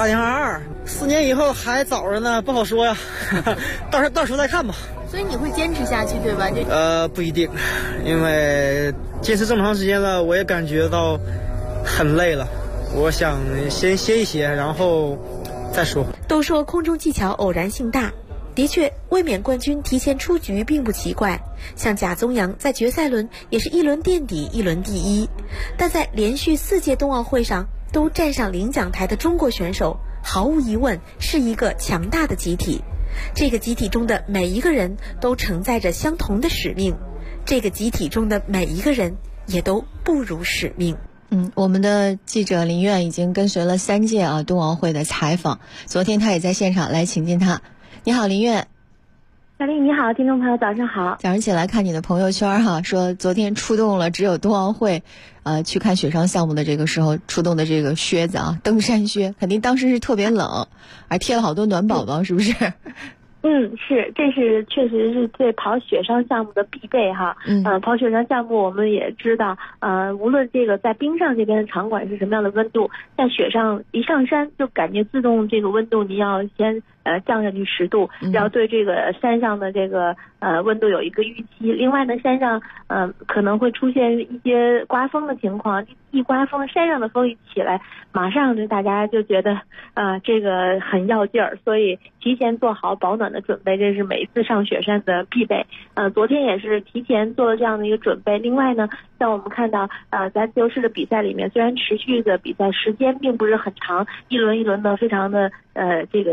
2022，4年以后还早着呢，不好说呀，到时候再看吧。 所以你会坚持下去，对吧？ 不一定，因为坚持这么长时间了，我也感觉到很累了。我想先歇一歇，然后再说。 都说空中技巧偶然性大，的确，卫冕冠军提前出局并不奇怪。像贾宗洋在决赛轮也是1轮垫底，1轮第1，但在连续4届冬奥会上都站上领奖台的中国选手，毫无疑问是一个强大的集体。这个集体中的每一个人都承载着相同的使命，这个集体中的每一个人也都不辱使命。 我们的记者林苑已经跟随了3届冬奥会的采访，昨天他也在现场，来请进他。你好，林苑。 小丽你好，听众朋友早上好。 早上起来看你的朋友圈说昨天出动了只有冬奥会去看雪上项目的这个时候出动的这个靴子登山靴，肯定当时是特别冷，还贴了好多暖宝宝，是不是？ 是，这是确实是对跑雪上项目的必备哈。跑雪上项目我们也知道，无论这个在冰上这边的场馆是什么样的温度，在雪上一上山就感觉自动这个温度你要先降下去10度，然后对这个山上的这个温度有一个预期。另外呢，山上可能会出现一些刮风的情况，一刮风，山上的风一起来，马上就大家就觉得这个很要劲儿，所以提前做好保暖的准备，这是每一次上雪山的必备。昨天也是提前做了这样的一个准备。另外呢，像我们看到在自由式的比赛里面，虽然持续的比赛时间并不是很长，一轮一轮的非常的这个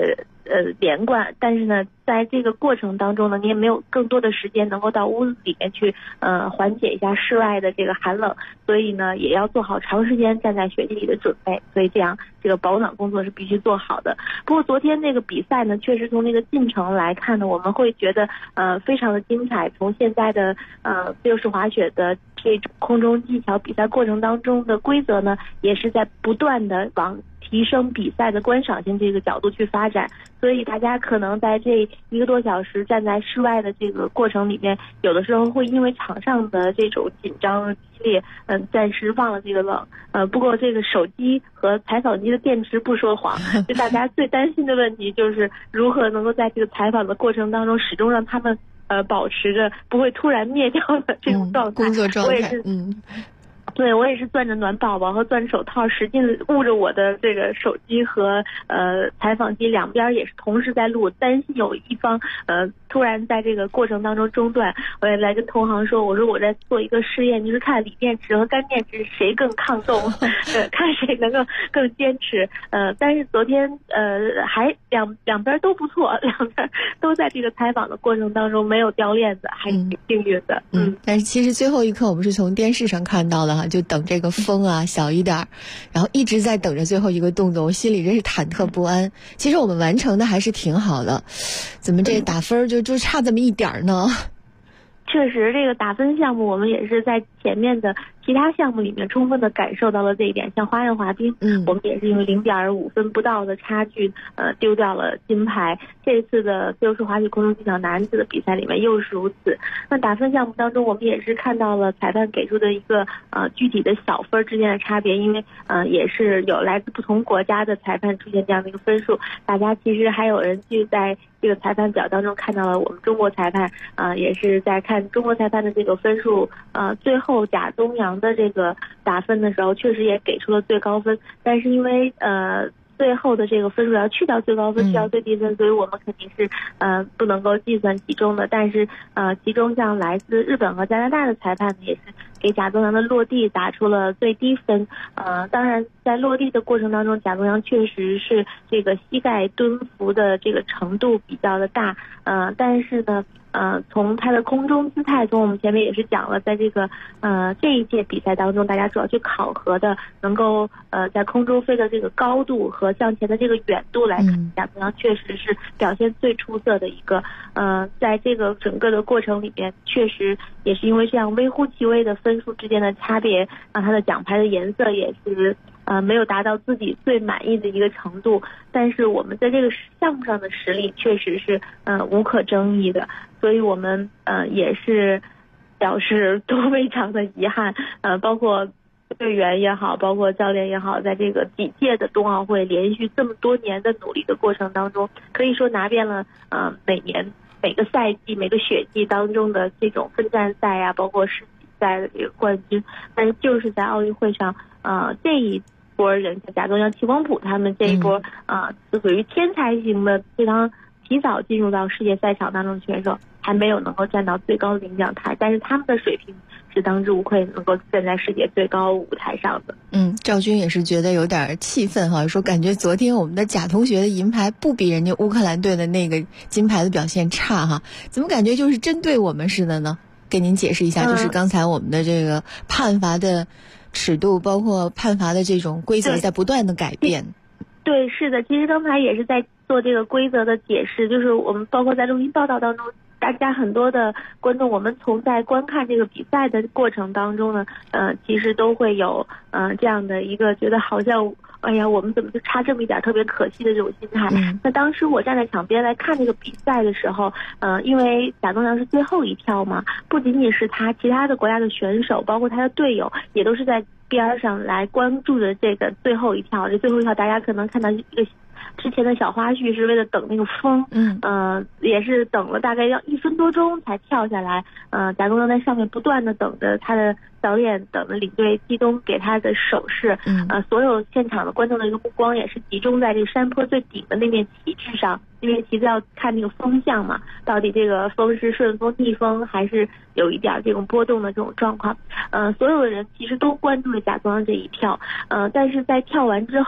连贯，但是呢，在这个过程当中呢，你也没有更多的时间能够到屋子里面去缓解一下室外的这个寒冷，所以呢，也要做好长时间站在雪地里的准备，所以这样这个保暖工作是必须做好的。不过昨天那个比赛呢，确实从那个进程来看呢，我们会觉得非常的精彩。从现在的自由式滑雪的这种空中技巧比赛过程当中的规则呢，也是在不断的往提升比赛的观赏性这个角度去发展，所以大家可能在这1个多小时站在室外的这个过程里面，有的时候会因为场上的这种紧张激烈，暂时忘了这个冷。不过这个手机和采访机的电池不说谎，就大家最担心的问题就是如何能够在这个采访的过程当中，始终让他们保持着不会突然灭掉的这种状态。 工作状态， 对，我也是攥着暖宝宝和攥着手套，使劲捂着我的这个手机和采访机，两边也是同时在录，担心有一方突然在这个过程当中中断。我也来跟同行说，我说我在做一个试验，就是看锂电池和干电池谁更抗冻，看谁能够更坚持。但是昨天还两边都不错，两边都在这个采访的过程当中没有掉链子，还是挺幸运的。 但是其实最后一刻我们是从电视上看到的哈，就等这个风啊小一点，然后一直在等着最后一个动作，我心里真是忐忑不安。其实我们完成的还是挺好的，怎么这打分就差这么一点呢？ 确实，这个打分项目我们也是在前面的其他项目里面充分的感受到了这一点。像花样滑冰，我们也是因为0.5分不到的差距，丢掉了金牌。这次的自由式滑雪空中技巧男子的比赛里面又是如此。那打分项目当中，我们也是看到了裁判给出的一个具体的小分之间的差别，因为也是有来自不同国家的裁判出现这样的一个分数。大家其实还有人就在这个裁判表当中看到了我们中国裁判，也是在看中国裁判的这个分数，最后贾宗洋的这个打分的时候，确实也给出了最高分，但是因为最后的这个分数要去掉最高分，去掉最低分，所以我们肯定是不能够计算其中的。但是其中像来自日本和加拿大的裁判呢，也是给贾宗洋的落地打出了最低分。当然在落地的过程当中，贾宗洋确实是这个膝盖蹲伏的这个程度比较的大，但是呢从他的空中姿态，从我们前面也是讲了，在这个这一届比赛当中，大家主要去考核的能够在空中飞的这个高度和向前的这个远度来看，贾宗洋确实是表现最出色的一个。在这个整个的过程里面，确实也是因为这样微乎其微的分数之间的差别，让他的奖牌的颜色也是没有达到自己最满意的一个程度。但是我们在这个项目上的实力确实是无可争议的，所以我们也是表示都非常的遗憾。包括队员也好，包括教练也好，在这个几届的冬奥会连续这么多年的努力的过程当中，可以说拿遍了每年每个赛季每个雪季当中的这种分站赛啊，包括世锦赛的这个冠军。但是就是在奥运会上这一波人，贾宗洋、齐黄埔他们这一波属于天才型的非常提早进入到世界赛场当中的选手，还没有能够站到最高的领奖台，但是他们的水平是当之无愧能够站在世界最高舞台上的。 赵军也是觉得有点气愤哈，说感觉昨天我们的贾同学的银牌不比人家乌克兰队的那个金牌的表现差哈，怎么感觉就是针对我们似的呢？给您解释一下，就是刚才我们的这个判罚的尺度，包括判罚的这种规则在不断的改变。 对，是的，其实刚才也是在做这个规则的解释，就是我们包括在录音报道当中，大家很多的观众，我们从在观看这个比赛的过程当中呢，其实都会有这样的一个觉得好像哎呀，我们怎么就差这么一点，特别可惜的这种心态。那当时我站在场边来看这个比赛的时候，因为贾宗洋是最后一跳嘛，不仅仅是他，其他的国家的选手，包括他的队友，也都是在边上来关注着这个最后一跳。这最后一跳，大家可能看到一个之前的小花絮是为了等那个风，也是等了大概要1分多钟才跳下来。贾宗洋在上面不断的等着他的教练，等着领队季东给他的手势。所有现场的观众的一个目光也是集中在这个山坡最顶的那面旗帜上，因为旗子要看那个风向嘛，到底这个风是顺风逆风，还是有一点这种波动的这种状况。所有的人其实都关注了贾宗洋这一跳。但是在跳完之后，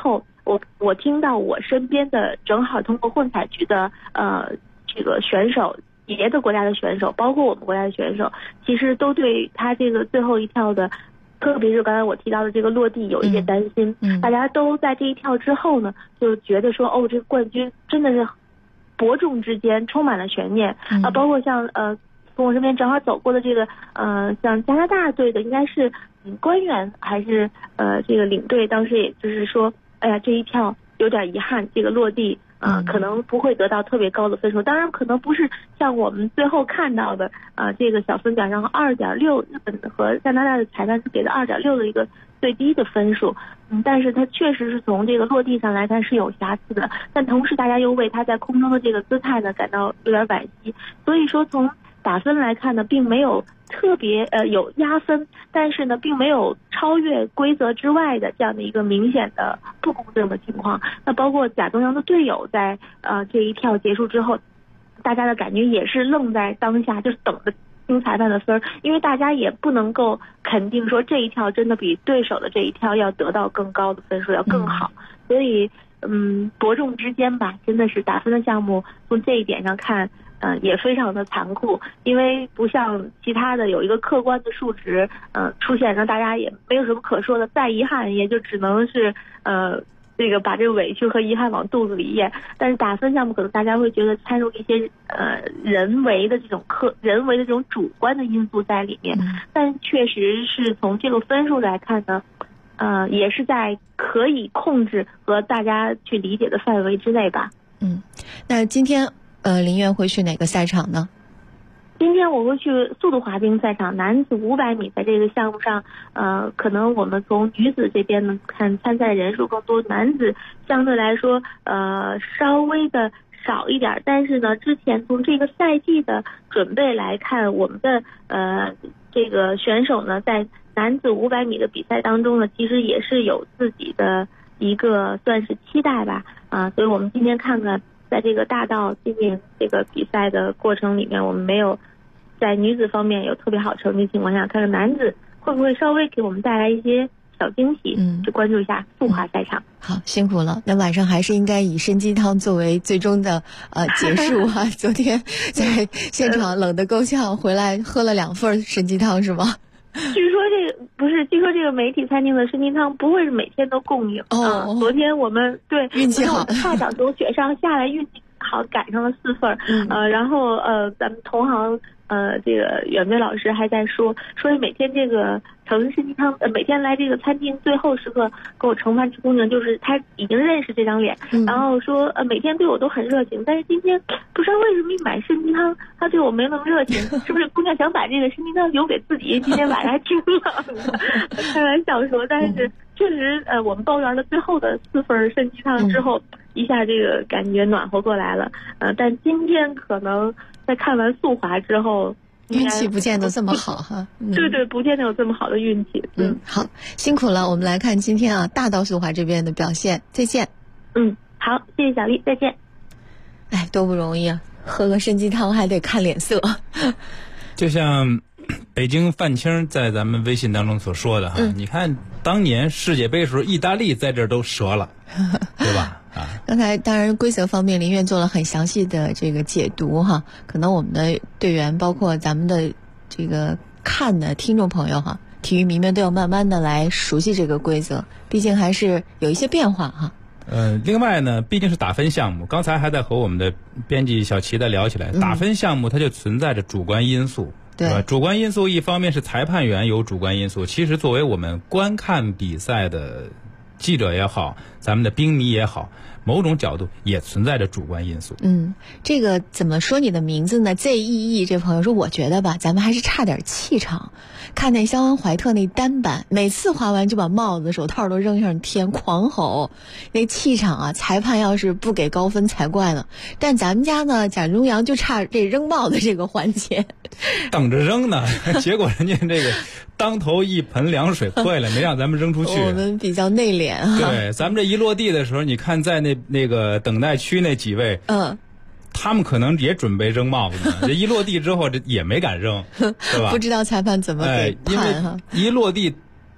我听到我身边的正好通过混采局的这个选手，别的国家的选手，包括我们国家的选手，其实都对他这个最后一跳的，特别是刚才我提到的这个落地有一点担心。大家都在这一跳之后呢，就觉得说这个冠军真的是伯仲之间，充满了悬念啊。包括像从我身边正好走过的这个像加拿大队的，应该是官员还是这个领队，当时也就是说，哎呀，这一跳有点遗憾，这个落地可能不会得到特别高的分数。当然可能不是像我们最后看到的这个小分表上2.6，日本和加拿大的裁判是给的2.6的一个最低的分数，但是它确实是从这个落地上来看是有瑕疵的，但同时大家又为他在空中的这个姿态呢感到有点惋惜。所以说从打分来看呢，并没有特别有压分，但是呢并没有超越规则之外的这样的一个明显的不公正的情况。那包括贾东阳的队友在这一跳结束之后，大家的感觉也是愣在当下，就是等着听裁判的分，因为大家也不能够肯定说这一跳真的比对手的这一跳要得到更高的分数，要更好。所以伯仲之间吧，真的是打分的项目从这一点上看也非常的残酷，因为不像其他的有一个客观的数值出现，让大家也没有什么可说的，再遗憾也就只能是这个把这个委屈和遗憾往肚子里咽。但是打分项目可能大家会觉得掺入一些人为的这种主观的因素在里面，但确实是从这个分数来看呢，也是在可以控制和大家去理解的范围之内吧。 那今天林苑会去哪个赛场呢？ 今天我会去速度滑冰赛场，男子500米在这个项目上，可能我们从女子这边呢看参赛人数更多，男子相对来说稍微的少一点，但是呢之前从这个赛季的准备来看，我们的这个选手呢在男子500米的比赛当中呢，其实也是有自己的一个算是期待吧，所以我们今天看看在这个大道今年这个比赛的过程里面，我们没有在女子方面有特别好成绩情况下，看看男子会不会稍微给我们带来一些小惊喜，去关注一下速滑赛场。 好，辛苦了。那晚上还是应该以参鸡汤作为最终的结束啊。昨天在现场冷得够呛，回来喝了2份参鸡汤是吗？ 据说这个媒体餐厅的参鸡汤不会是每天都供应。昨天我们运气好， 差点从雪上下来，运气好赶上了4份。然后咱们同行这个远飞老师还在说每天这个盛参鸡汤，每天来这个餐厅最后时刻给我盛饭吃姑娘，就是他已经认识这张脸，然后说每天对我都很热情，但是今天不知道为什么一买参鸡汤他对我没那么热情，是不是姑娘想把这个参鸡汤留给自己，今天晚上还挺冷的，开玩笑说。但是确实我们包圆了最后的4份参鸡汤之后，一下这个感觉暖和过来了。但今天可能在看完速滑之后， 运气不见得这么好哈。 对，不见得有这么好的运气。 好，辛苦了。我们来看今天大道速滑这边的表现。再见。 好，谢谢小丽，再见。 哎，多不容易啊，喝个参鸡汤还得看脸色。 就像北京范青在咱们微信当中所说的哈，你看当年世界杯的时候，意大利在这儿都折了，对吧？ 刚才当然规则方面林苑做了很详细的这个解读哈，可能我们的队员包括咱们的这个看的听众朋友哈，体育迷们都要慢慢的来熟悉这个规则，毕竟还是有一些变化哈。 另外呢，毕竟是打分项目，刚才还在和我们的编辑小齐在聊起来，打分项目它就存在着主观因素。对吧？主观因素一方面是裁判员有主观因素，其实作为我们观看比赛的记者也好，咱们的冰迷也好，某种角度也存在着主观因素。 这个怎么说你的名字呢 ？ZEE 这朋友说，我觉得吧，咱们还是差点气场。看那肖恩怀特那单板，每次滑完就把帽子、手套都扔上天，狂吼，那气场啊！裁判要是不给高分才怪呢。但咱们家呢，贾中阳就差这扔帽子这个环节， 等着扔呢，结果人家这个当头一盆凉水泼下来，没让咱们扔出去。 我们比较内敛啊。 对，咱们这一落地的时候，你看在那个等待区那几位，他们可能也准备扔帽子呢，这一落地之后，这也没敢扔，对吧？ 不知道裁判怎么给判哈。 因为一落地，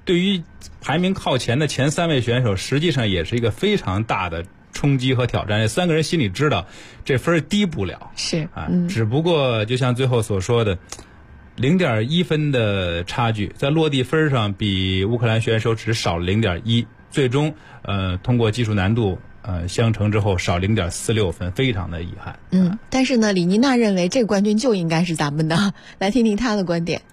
对于排名靠前的前3位选手，实际上也是一个非常大的冲击和挑战。这3个人心里知道这分低不了， 是啊，只不过就像最后所说的0.1分的差距，在落地分上比乌克兰选手只少了0.1，最终通过技术难度相乘之后少0.46分，非常的遗憾。 但是呢，李妮娜认为这个冠军就应该是咱们的，来听听她的观点。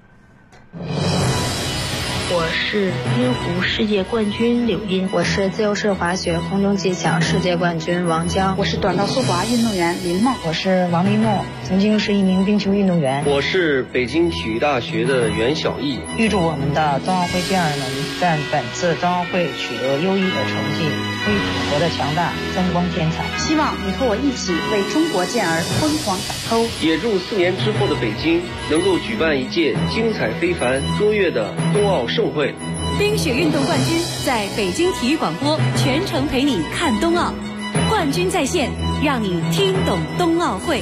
我是晕湖世界冠军柳茵， 我是自由式滑雪空中技巧世界冠军王娇， 我是短道速滑运动员林梦， 我是王丽诺，曾经是一名冰球运动员。 我是北京体育大学的袁小艺。 预祝我们的冬奥会健儿们在本次冬奥会取得优异的成绩，为祖国的强大增光添彩。 希望你和我一起为中国健儿疯狂打 call。 也祝4年之后的北京能够举办一届精彩非凡、卓越的冬奥盛会。 冰雪运动冠军在北京体育广播全程陪你看冬奥，冠军在线，让你听懂冬奥会。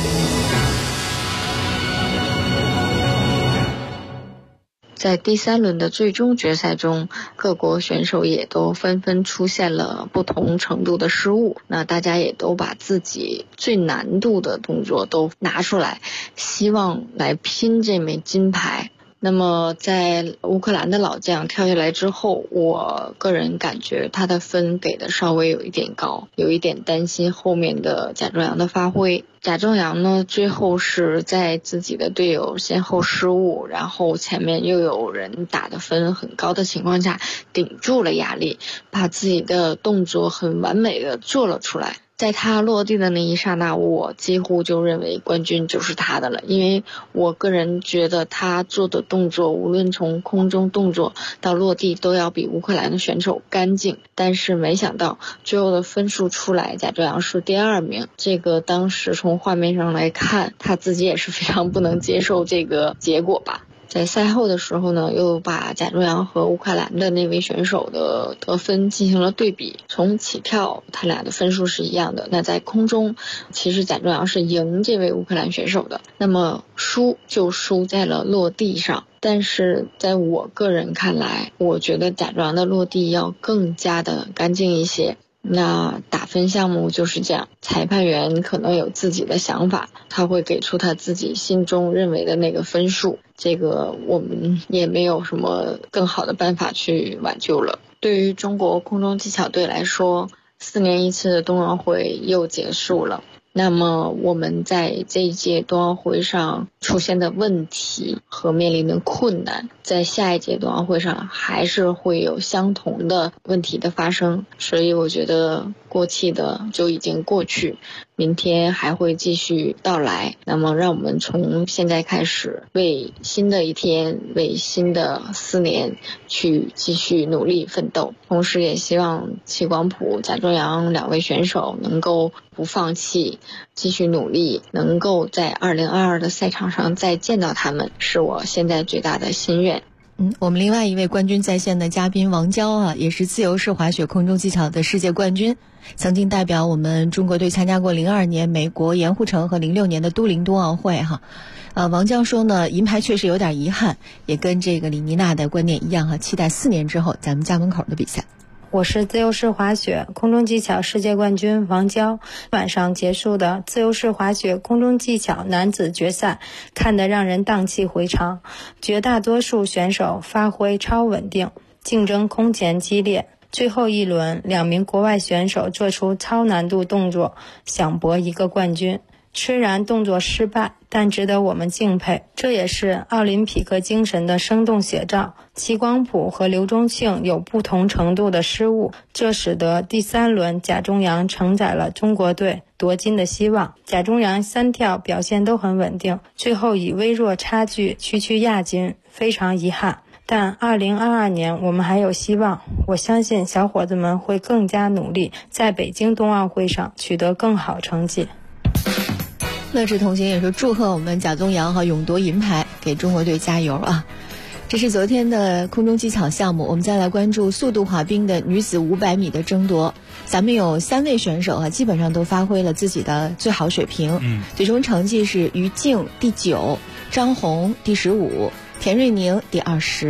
在第3轮的最终决赛中，各国选手也都纷纷出现了不同程度的失误，那大家也都把自己最难度的动作都拿出来，希望来拼这枚金牌。那么在乌克兰的老将跳下来之后，我个人感觉他的分给的稍微有一点高，有一点担心后面的贾仲阳的发挥。贾仲阳呢，最后是在自己的队友先后失误，然后前面又有人打的分很高的情况下，顶住了压力，把自己的动作很完美的做了出来。在他落地的那一刹那，我几乎就认为冠军就是他的了，因为我个人觉得他做的动作，无论从空中动作到落地，都要比乌克兰的选手干净。但是没想到最后的分数出来，贾仲阳是第2名。这个当时从画面上来看，他自己也是非常不能接受这个结果吧。在赛后的时候呢，又把贾仲阳和乌克兰的那位选手的得分进行了对比，从起跳他俩的分数是一样的，那在空中其实贾仲阳是赢这位乌克兰选手的，那么输就输在了落地上。但是在我个人看来，我觉得贾仲阳的落地要更加的干净一些。那打分项目就是这样，裁判员可能有自己的想法，他会给出他自己心中认为的那个分数，这个我们也没有什么更好的办法去挽救了。对于中国空中技巧队来说，4年一次的冬奥会又结束了。那么我们在这一届冬奥会上出现的问题和面临的困难，在下一届冬奥会上还是会有相同的问题的发生，所以我觉得过去的就已经过去，明天还会继续到来。那么让我们从现在开始，为新的一天，为新的4年去继续努力奋斗。同时也希望齐广普、贾仲阳2位选手能够不放弃，继续努力，能够在2022的赛场上再见到他们，是我现在最大的心愿。 我们另外一位冠军在线的嘉宾王娇啊，也是自由式滑雪空中技巧的世界冠军，曾经代表我们中国队参加过02年美国盐湖城和06年的都灵冬奥会哈。王娇说呢，银牌确实有点遗憾，也跟这个李妮娜的观点一样哈，期待4年之后咱们家门口的比赛。 我是自由式滑雪空中技巧世界冠军王娇。晚上结束的自由式滑雪空中技巧男子决赛看得让人荡气回肠，绝大多数选手发挥超稳定，竞争空前激烈。最后一轮2名国外选手做出超难度动作，想搏一个冠军。虽然动作失败，但值得我们敬佩，这也是奥林匹克精神的生动写照。齐广普和刘钟庆有不同程度的失误，这使得第3轮贾仲阳承载了中国队夺金的希望。贾仲阳3跳表现都很稳定，最后以微弱差距区亚军，非常遗憾。但2022年我们还有希望，我相信小伙子们会更加努力，在北京冬奥会上取得更好成绩。 乐智同行也说祝贺我们贾仲阳勇夺银牌，给中国队加油啊！这是昨天的空中技巧项目，我们再来关注速度滑冰的女子500米的争夺。咱们有3位选手基本上都发挥了自己的最好水平。最终成绩是于静第9，张红第15，田瑞宁第20。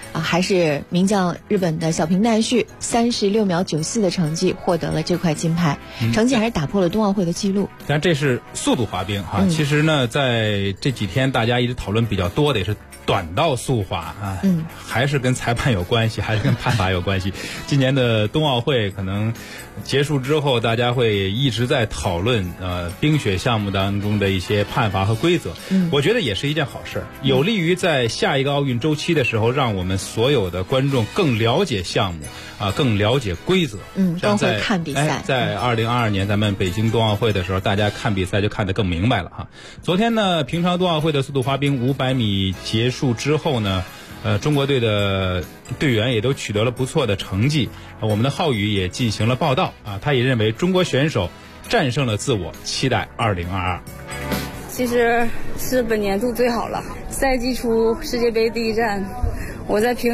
还是名将日本的小平奈绪36秒94的成绩获得了这块金牌，成绩还是打破了冬奥会的记录。 但这是速度滑冰哈，其实呢，在这几天大家一直讨论比较多的也是短道速滑啊，还是跟裁判有关系，还是跟判罚有关系。今年的冬奥会可能结束之后，大家会一直在讨论冰雪项目当中的一些判罚和规则。我觉得也是一件好事，有利于在下一个奥运周期的时候，让我们所有的观众更了解项目更了解规则。 都会看比赛。 在2022年咱们北京冬奥会的时候，大家看比赛就看得更明白了哈。昨天呢，平昌冬奥会的速度滑冰500米结束之后呢，中国队的队员也都取得了不错的成绩。我们的浩宇也进行了报道他也认为中国选手战胜了自我，期待2022。 其实是本年度最好了。赛季初世界杯第一站，我在平